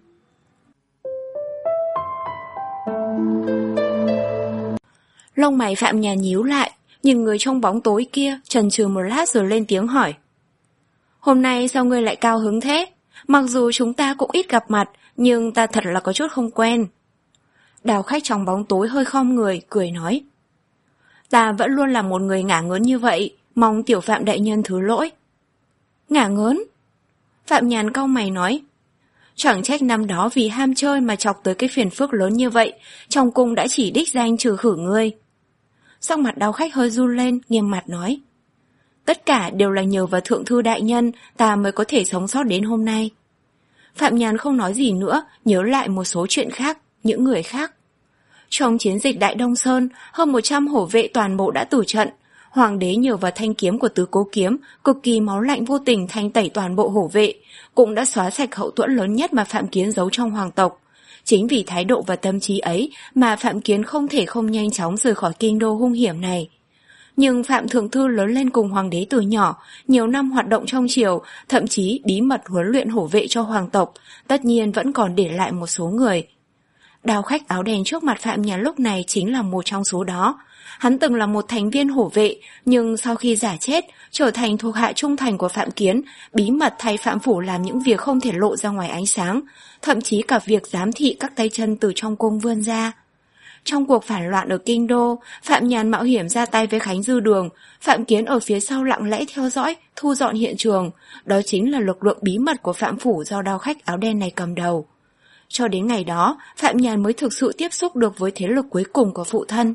Lông mày Phạm Nhàn nhíu lại, nhìn người trong bóng tối kia, chần chừ một lát rồi lên tiếng hỏi. Hôm nay sao ngươi lại cao hứng thế? Mặc dù chúng ta cũng ít gặp mặt, nhưng ta thật là có chút không quen. Đào khách trong bóng tối hơi khom người, cười nói. Ta vẫn luôn là một người ngả ngớn như vậy, mong Tiểu Phạm đại nhân thứ lỗi. Ngả ngớn? Phạm Nhàn cau mày nói. Chẳng trách năm đó vì ham chơi mà chọc tới cái phiền phức lớn như vậy, trong cung đã chỉ đích danh trừ khử ngươi. Sắc mặt đào khách hơi run lên, nghiêm mặt nói. Tất cả đều là nhờ vào Thượng Thư đại nhân ta mới có thể sống sót đến hôm nay. Phạm Nhàn không nói gì nữa, nhớ lại một số chuyện khác, những người khác. Trong chiến dịch Đại Đông Sơn, hơn một trăm hổ vệ toàn bộ đã tử trận. Hoàng đế nhờ vào thanh kiếm của Tứ Cố Kiếm, cực kỳ máu lạnh vô tình thanh tẩy toàn bộ hổ vệ, cũng đã xóa sạch hậu tuẫn lớn nhất mà Phạm Kiến giấu trong hoàng tộc. Chính vì thái độ và tâm trí ấy mà Phạm Kiến không thể không nhanh chóng rời khỏi kinh đô hung hiểm này. Nhưng Phạm Thượng Thư lớn lên cùng hoàng đế từ nhỏ, nhiều năm hoạt động trong triều, thậm chí bí mật huấn luyện hổ vệ cho hoàng tộc, tất nhiên vẫn còn để lại một số người. Đào khách áo đen trước mặt Phạm Nhàn lúc này chính là một trong số đó. Hắn từng là một thành viên hổ vệ, nhưng sau khi giả chết, trở thành thuộc hạ trung thành của Phạm Kiến, bí mật thay Phạm Phủ làm những việc không thể lộ ra ngoài ánh sáng, thậm chí cả việc giám thị các tay chân từ trong cung vươn ra. Trong cuộc phản loạn ở Kinh Đô, Phạm Nhàn mạo hiểm ra tay với Khánh Dư Đường, Phạm Kiến ở phía sau lặng lẽ theo dõi, thu dọn hiện trường. Đó chính là lực lượng bí mật của Phạm Phủ do đao khách áo đen này cầm đầu. Cho đến ngày đó, Phạm Nhàn mới thực sự tiếp xúc được với thế lực cuối cùng của phụ thân.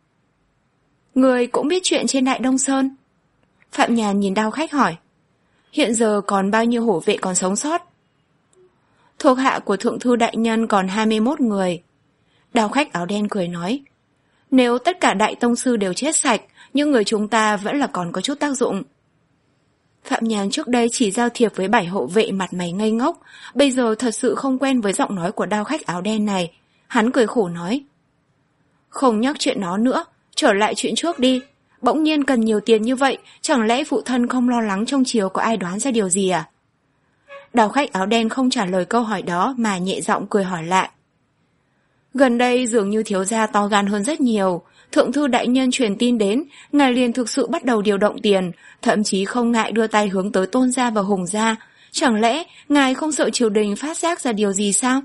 Người cũng biết chuyện trên Đại Đông Sơn. Phạm Nhàn nhìn đao khách hỏi. Hiện giờ còn bao nhiêu hổ vệ còn sống sót? Thuộc hạ của Thượng Thư đại nhân còn hai mươi mốt người. Đao khách áo đen cười nói. Nếu tất cả đại tông sư đều chết sạch, những người chúng ta vẫn là còn có chút tác dụng. Phạm Nhàn trước đây chỉ giao thiệp với bảy hộ vệ mặt mày ngây ngốc, bây giờ thật sự không quen với giọng nói của đao khách áo đen này. Hắn cười khổ nói. Không nhắc chuyện nó nữa, trở lại chuyện trước đi. Bỗng nhiên cần nhiều tiền như vậy, chẳng lẽ phụ thân không lo lắng trong triều có ai đoán ra điều gì à? Đào khách áo đen không trả lời câu hỏi đó mà nhẹ giọng cười hỏi lại. Gần đây dường như thiếu gia to gan hơn rất nhiều. Thượng Thư đại nhân truyền tin đến, ngài liền thực sự bắt đầu điều động tiền, thậm chí không ngại đưa tay hướng tới Tôn gia và Hùng gia. Chẳng lẽ ngài không sợ triều đình phát giác ra điều gì sao?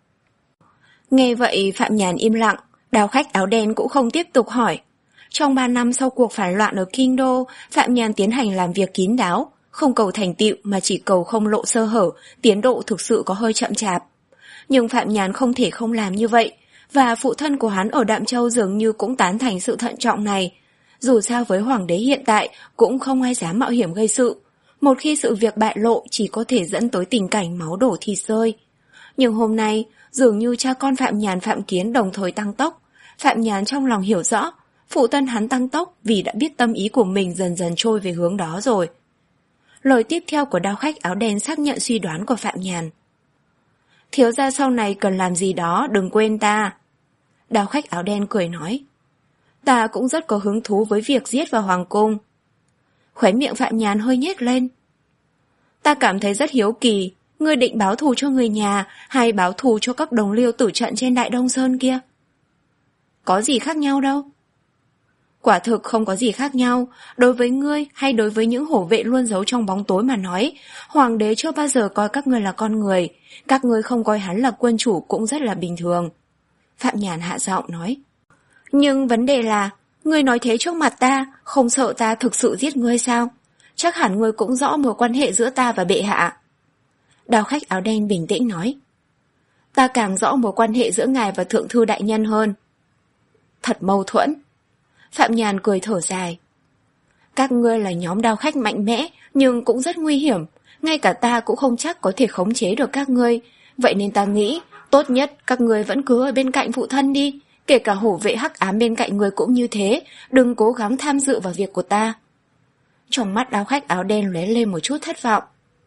Nghe vậy Phạm Nhàn im lặng, đào khách áo đen cũng không tiếp tục hỏi. Trong ba năm sau cuộc phản loạn ở Kinh Đô, Phạm Nhàn tiến hành làm việc kín đáo, không cầu thành tựu mà chỉ cầu không lộ sơ hở, tiến độ thực sự có hơi chậm chạp. Nhưng Phạm Nhàn không thể không làm như vậy, và phụ thân của hắn ở Đạm Châu dường như cũng tán thành sự thận trọng này. Dù sao với hoàng đế hiện tại cũng không ai dám mạo hiểm gây sự. Một khi sự việc bại lộ chỉ có thể dẫn tới tình cảnh máu đổ thịt rơi. Nhưng hôm nay, dường như cha con Phạm Nhàn Phạm Kiến đồng thời tăng tốc. Phạm Nhàn trong lòng hiểu rõ, phụ thân hắn tăng tốc vì đã biết tâm ý của mình dần dần trôi về hướng đó rồi. Lời tiếp theo của đao khách áo đen xác nhận suy đoán của Phạm Nhàn. Thiếu gia sau này cần làm gì đó, đừng quên ta. Đao khách áo đen cười nói. Ta cũng rất có hứng thú với việc giết vào hoàng cung. Khóe miệng Phạm Nhàn hơi nhếch lên. Ta cảm thấy rất hiếu kỳ, ngươi định báo thù cho người nhà hay báo thù cho các đồng liêu tử trận trên Đại Đông Sơn kia? Có gì khác nhau đâu. Quả thực không có gì khác nhau, đối với ngươi hay đối với những hổ vệ luôn giấu trong bóng tối mà nói, hoàng đế chưa bao giờ coi các ngươi là con người, các ngươi không coi hắn là quân chủ cũng rất là bình thường. Phạm Nhàn hạ giọng nói. Nhưng vấn đề là, ngươi nói thế trước mặt ta, không sợ ta thực sự giết ngươi sao? Chắc hẳn ngươi cũng rõ mối quan hệ giữa ta và bệ hạ. Đao khách áo đen bình tĩnh nói. Ta càng rõ mối quan hệ giữa ngài và thượng thư đại nhân hơn. Thật mâu thuẫn. Phạm Nhàn cười thở dài. Các ngươi là nhóm đao khách mạnh mẽ, nhưng cũng rất nguy hiểm. Ngay cả ta cũng không chắc có thể khống chế được các ngươi. Vậy nên ta nghĩ, tốt nhất các ngươi vẫn cứ ở bên cạnh phụ thân đi. Kể cả hổ vệ hắc ám bên cạnh ngươi cũng như thế, đừng cố gắng tham dự vào việc của ta. Trong mắt đao khách áo đen lóe lên một chút thất vọng.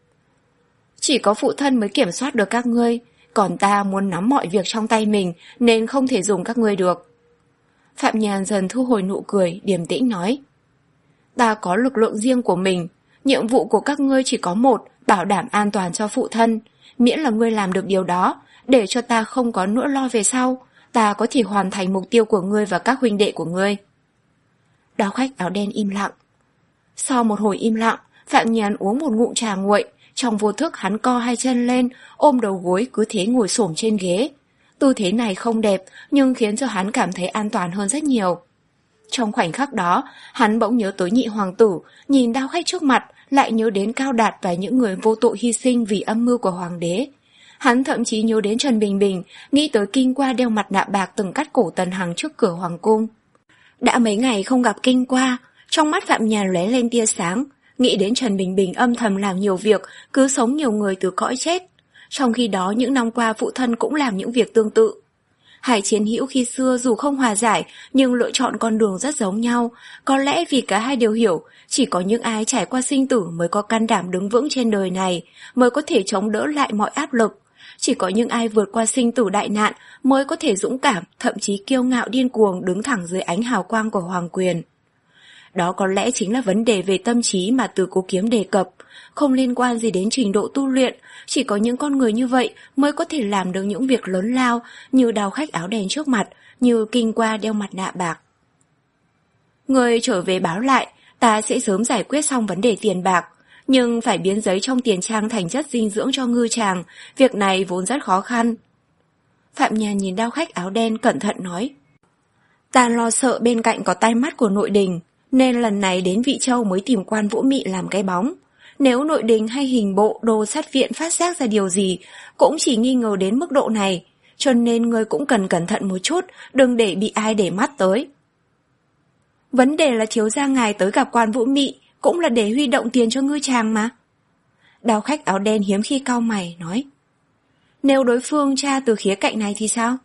Chỉ có phụ thân mới kiểm soát được các ngươi, còn ta muốn nắm mọi việc trong tay mình nên không thể dùng các ngươi được. Phạm Nhàn dần thu hồi nụ cười, điềm tĩnh nói. Ta có lực lượng riêng của mình, nhiệm vụ của các ngươi chỉ có một, bảo đảm an toàn cho phụ thân. Miễn là ngươi làm được điều đó, để cho ta không có nỗi lo về sau, ta có thể hoàn thành mục tiêu của ngươi và các huynh đệ của ngươi. Đao khách áo đen im lặng. Sau một hồi im lặng, Phạm Nhàn uống một ngụm trà nguội, trong vô thức hắn co hai chân lên, ôm đầu gối cứ thế ngồi xổm trên ghế. Tư thế này không đẹp, nhưng khiến cho hắn cảm thấy an toàn hơn rất nhiều. Trong khoảnh khắc đó, hắn bỗng nhớ tới nhị hoàng tử, nhìn đao khách trước mặt, lại nhớ đến Cao Đạt và những người vô tội hy sinh vì âm mưu của hoàng đế. Hắn thậm chí nhớ đến Trần Bình Bình, nghĩ tới Kinh Qua đeo mặt nạ bạc từng cắt cổ Tần Hằng trước cửa hoàng cung. Đã mấy ngày không gặp Kinh Qua, trong mắt Phạm Nhàn lóe lên tia sáng, nghĩ đến Trần Bình Bình âm thầm làm nhiều việc, cứu sống nhiều người từ cõi chết. Trong khi đó những năm qua phụ thân cũng làm những việc tương tự. Hai chiến hữu khi xưa dù không hòa giải nhưng lựa chọn con đường rất giống nhau, có lẽ vì cả hai đều hiểu chỉ có những ai trải qua sinh tử mới có can đảm đứng vững trên đời này, mới có thể chống đỡ lại mọi áp lực. Chỉ có những ai vượt qua sinh tử đại nạn mới có thể dũng cảm, thậm chí kiêu ngạo điên cuồng đứng thẳng dưới ánh hào quang của hoàng quyền. Đó có lẽ chính là vấn đề về tâm trí mà Từ Cố Kiếm đề cập, không liên quan gì đến trình độ tu luyện, chỉ có những con người như vậy mới có thể làm được những việc lớn lao như đao khách áo đen trước mặt, như Kinh Qua đeo mặt nạ bạc. Người trở về báo lại, ta sẽ sớm giải quyết xong vấn đề tiền bạc, nhưng phải biến giấy trong tiền trang thành chất dinh dưỡng cho ngư tràng, việc này vốn rất khó khăn. Phạm Nhàn nhìn đao khách áo đen cẩn thận nói. Ta lo sợ bên cạnh có tai mắt của nội đình, nên lần này đến Vị Châu mới tìm Quan Vũ Mị làm cái bóng. Nếu nội đình hay hình bộ đồ sát viện phát giác ra điều gì, cũng chỉ nghi ngờ đến mức độ này, cho nên ngươi cũng cần cẩn thận một chút, đừng để bị ai để mắt tới. Vấn đề là thiếu gia ngài tới gặp Quan Vũ Mị, cũng là để huy động tiền cho ngư tràng mà. Đao khách áo đen hiếm khi cau mày, nói. Nếu đối phương tra từ khía cạnh này thì sao?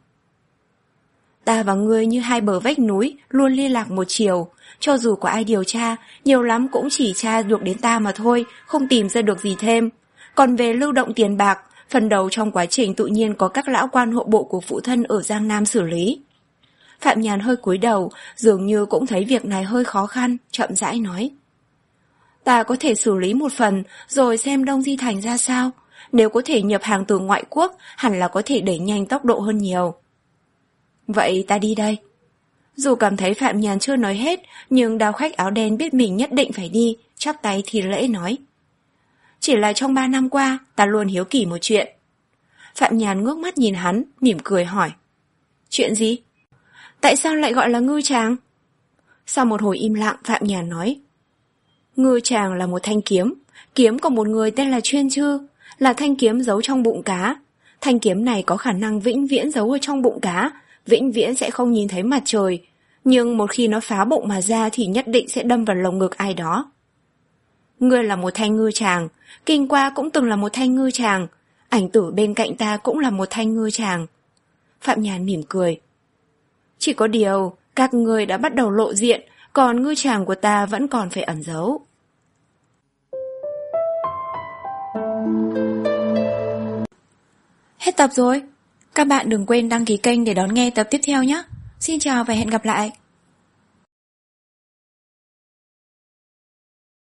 Ta và ngươi như hai bờ vách núi, luôn liên lạc một chiều. Cho dù có ai điều tra, nhiều lắm cũng chỉ tra được đến ta mà thôi, không tìm ra được gì thêm. Còn về lưu động tiền bạc, phần đầu trong quá trình tự nhiên có các lão quan hộ bộ của phụ thân ở Giang Nam xử lý. Phạm Nhàn hơi cúi đầu, dường như cũng thấy việc này hơi khó khăn, chậm rãi nói. Ta có thể xử lý một phần, rồi xem Đông Di Thành ra sao. Nếu có thể nhập hàng từ ngoại quốc, hẳn là có thể đẩy nhanh tốc độ hơn nhiều. Vậy ta đi đây. Dù cảm thấy Phạm Nhàn chưa nói hết, nhưng đao khách áo đen biết mình nhất định phải đi, chắp tay thì lễ nói. Chỉ là trong ba năm qua, ta luôn hiếu kỳ một chuyện. Phạm Nhàn ngước mắt nhìn hắn, mỉm cười hỏi. Chuyện gì? Tại sao lại gọi là ngư tràng? Sau một hồi im lặng, Phạm Nhàn nói. Ngư tràng là một thanh kiếm, kiếm của một người tên là Chuyên Chư, là thanh kiếm giấu trong bụng cá. Thanh kiếm này có khả năng vĩnh viễn giấu ở trong bụng cá, vĩnh viễn sẽ không nhìn thấy mặt trời, nhưng một khi nó phá bụng mà ra thì nhất định sẽ đâm vào lồng ngực ai đó. Ngươi là một thanh ngư tràng, kinh qua cũng từng là một thanh ngư tràng, ảnh tử bên cạnh ta cũng là một thanh ngư tràng. Phạm Nhàn mỉm cười. Chỉ có điều, các ngươi đã bắt đầu lộ diện, còn ngư tràng của ta vẫn còn phải ẩn giấu. Hết tập rồi. Các bạn đừng quên đăng ký kênh để đón nghe tập tiếp theo nhé. Xin chào và hẹn gặp lại.